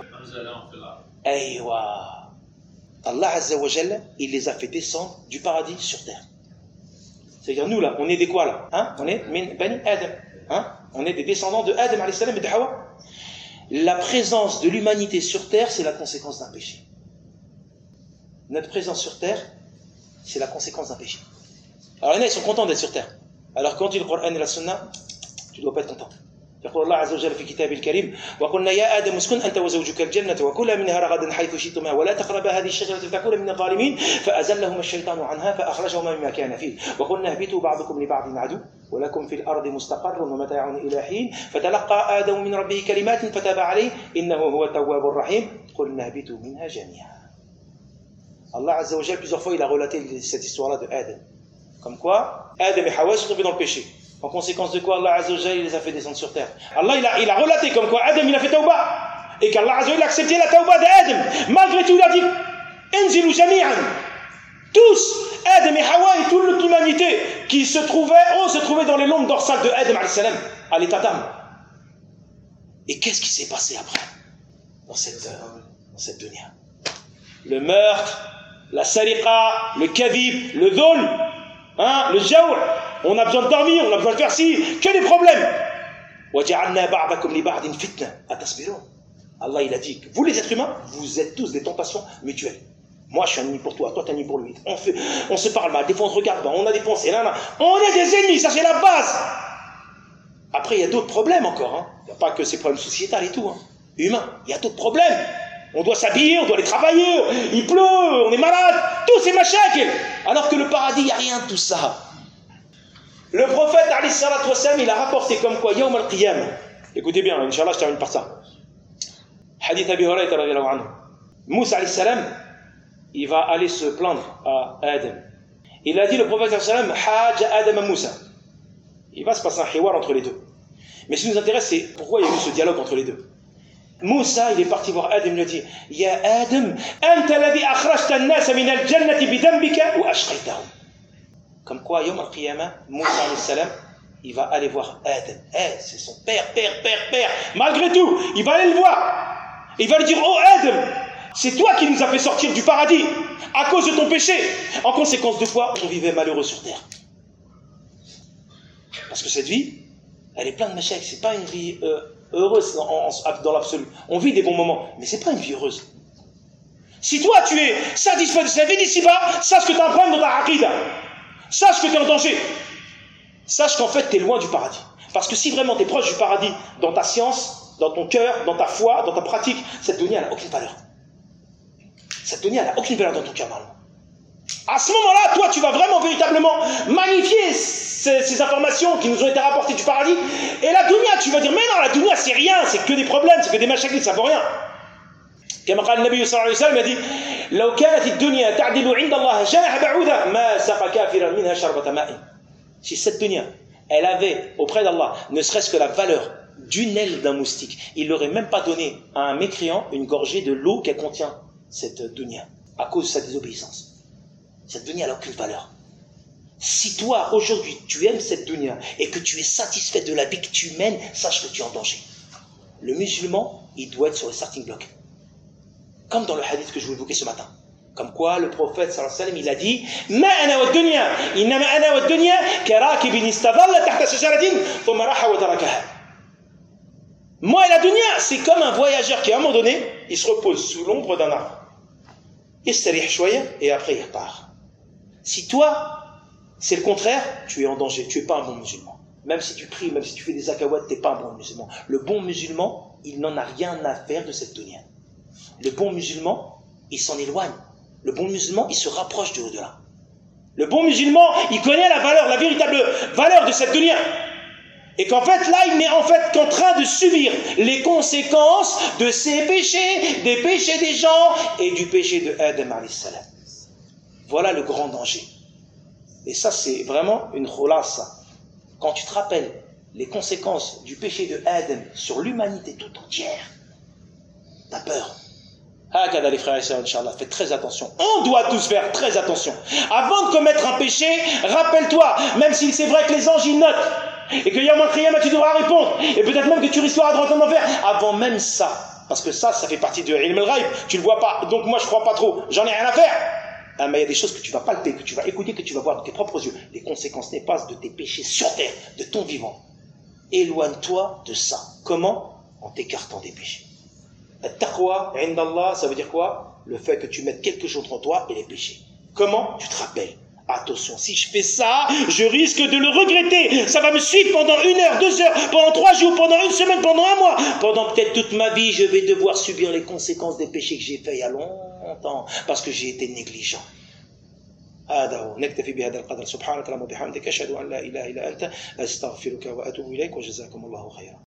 Aywa. Allah Azza wa Jalla, il les a fait descendre du paradis sur terre. C'est-à-dire, nous là, on est des quoi là? Hein? On est min bani Adam. Hein? On est des descendants de Adam alayhi salam et de Hawa. la présence de l'humanité sur terre, c'est la conséquence d'un péché. Notre présence sur terre, c'est la conséquence d'un péché. Alors, il y en a, ils sont contents d'être sur terre. Alors, quand tu lis le Coran et la Sunna, tu ne dois pas être content. يقول الله عز وجل في كتابه الكريم وقلنا يا آدم اسكن أنت وزوجك الجنة وكلا منها رغدا حيث شئتما ولا تقربا هذه الشجرة فتكونا من الظالمين فأزلهما الشيطان عنها فأخرجهما مما كان فيه وقلنا اهبطوا بعضكم لبعض عدو ولكم في الأرض مستقر ومتاع إلى حين فتلقى آدم من ربه كلمات فتاب عليه إنه هو التواب الرحيم قلنا اهبطوا منها جميعا. Allah Azza wa Jalla, plusieurs fois, il a relaté cette histoire-là de Adam. Comme quoi, Adam et Hawa sont tombés dans le péché. En conséquence de quoi, Allah Azza wa Jalla, il les a fait descendre sur terre. Allah, il a, il a relaté comme quoi Adam, il a fait tawbah. Et qu'Allah Azza wa Jalla a accepté la tawbah d'Adam. Malgré tout, il a dit, Enzilu jami'an. Tous, Adam et Hawa et toute l'humanité qui se trouvaient, on se trouvait dans les lombes dorsales de Adam alayhi salam, à l'état d'âme. Et qu'est-ce qui s'est passé après dans cette, dans cette dunya? Le meurtre, la sariqa, le kadhib, le dhulm, hein, le jawl, on a besoin de dormir, on a besoin de faire ci, que des problèmes. Allah il a dit que vous les êtres humains, vous êtes tous des tentations mutuelles. Moi je suis un ennemi pour toi, toi t'es un ennemi pour lui. On, fait, on se parle mal, des fois on se regarde pas, on a des pensées, là, là. On est des ennemis, ça c'est la base. Après il y a d'autres problèmes encore, hein. Il n'y a pas que ces problèmes sociétals et tout, hein. Humains, il y a d'autres problèmes. On doit s'habiller, on doit aller travailler, il pleut, on est malade, tous ces machins. Alors que le paradis, il n'y a rien de tout ça. Le prophète, alayhi salatu wassalam, il a rapporté comme quoi, Yawm al-Qiyam. Écoutez bien, Inch'Allah, je termine par ça. Hadith Abi Hurayrata radiyallahu anhu. Moussa, alayhi salam, il va aller se plaindre à Adam. Il a dit, le prophète, alayhi salam, Hajj Adam à Moussa. Il va se passer un hiwar entre les deux. Mais ce qui nous intéresse, c'est pourquoi il y a eu ce dialogue entre les deux. Moussa, il est parti voir Adam, il lui a dit Ya Adam, anta alladhi akhrajta an-nas min al-jannati bi dhanbika wa ashqaytahum. Comme quoi, Yom al-Qiyamah, Moussa alayhi salam, il va aller voir Adam. Eh, c'est son père, père, père, père. Malgré tout, il va aller le voir. Il va lui dire Oh Adam, c'est toi qui nous as fait sortir du paradis à cause de ton péché. En conséquence de quoi on vivait malheureux sur terre. Parce que cette vie, elle est pleine de machins. C'est pas une vie euh, heureuse en, en, dans l'absolu. On vit des bons moments, mais c'est pas une vie heureuse. Si toi tu es satisfait de cette vie d'ici-bas, sache que tu as un problème dans ta aqida. Sache que tu es en danger. Sache qu'en fait tu es loin du paradis. Parce que si vraiment tu es proche du paradis dans ta science, dans ton cœur, dans ta foi, dans ta pratique, cette dunya elle n'a aucune valeur. Cette dunya elle n'a aucune valeur dans ton cœur normalement. À ce moment-là, toi tu vas vraiment véritablement magnifier ces, ces informations qui nous ont été rapportées du paradis. Et la dunya, tu vas dire mais non, la dunya c'est rien, c'est que des problèmes, c'est que des machakil, ça vaut rien. كما قال النبي صلى الله عليه وسلم dit لو كانت الدنيا تعدل عند الله جناح بعوضة ما سقى كافرا منها شربة ماء. Si cette dunya, elle avait auprès d'Allah ne serait-ce que la valeur d'une aile d'un moustique, il n'aurait même pas donné à un mécréant une gorgée de l'eau qu'elle contient, cette dunya, à cause de sa désobéissance. Cette dunya n'a aucune valeur. Si toi, aujourd'hui, tu aimes cette dunya et que tu es satisfait de la vie que tu mènes, sache que tu es en danger. Le musulman, il doit être sur le starting block. Comme dans le hadith que je vous évoquais ce matin. Comme quoi, le prophète, sallallahu alayhi wa sallam, il a dit Ma ana wa dunya, innama ana wa dunya, karakibin istadalla tahta shajaratin, thumma raha wa tarakaha. Moi et la dunya, c'est comme un voyageur qui, à un moment donné, il se repose sous l'ombre d'un arbre. Il se rih choya et après il repart. Si toi, c'est le contraire, tu es en danger, tu n'es pas un bon musulman. Même si tu pries, même si tu fais des zakawat, tu n'es pas un bon musulman. Le bon musulman, il n'en a rien à faire de cette dunya. Le bon musulman, il s'en éloigne. Le bon musulman, il se rapproche de au-delà. Le bon musulman, il connaît la valeur, la véritable valeur de cette dunya. Et qu'en fait, là, il n'est en fait qu'en train de subir les conséquences de ses péchés, des péchés des gens et du péché de Adam alayhi salam. Voilà le grand danger. Et ça, c'est vraiment une khulasa. Quand tu te rappelles les conséquences du péché de Adam sur l'humanité tout entière, t'as peur. Hakada les frères et sœurs, Inch'Allah, faites très attention. On doit tous faire très attention. Avant de commettre un péché, rappelle-toi, même si c'est vrai que les anges ils notent, et qu'il y a un Qiyamah, tu devras répondre, et peut-être même que tu risqueras de rentrer en enfer, avant même ça, parce que ça, ça fait partie de ilm al-ghaib, tu le vois pas, donc moi je crois pas trop, j'en ai rien à faire. Ah, mais il y a des choses que tu vas palper, que tu vas écouter, que tu vas voir de tes propres yeux. Les conséquences néfastes de tes péchés sur terre, de ton vivant. Éloigne-toi de ça. Comment? en t'écartant des péchés. At-taqwa, 'inda Allah, ça veut dire quoi? Le fait que tu mettes quelque chose entre toi et les péchés. Comment? Tu te rappelles. Attention, si je fais ça, je risque de le regretter. Ça va me suivre pendant une heure, deux heures, pendant trois jours, pendant une semaine, pendant un mois. Pendant peut-être toute ma vie, je vais devoir subir les conséquences des péchés que j'ai faits il y a longtemps, parce que j'ai été négligent. هذا هو نكتفي بهذا القدر سبحانك اللهم وبحمدك أشهد أن لا إله إلا أنت أستغفرك وأتوب إليك وجزاكم الله خيرا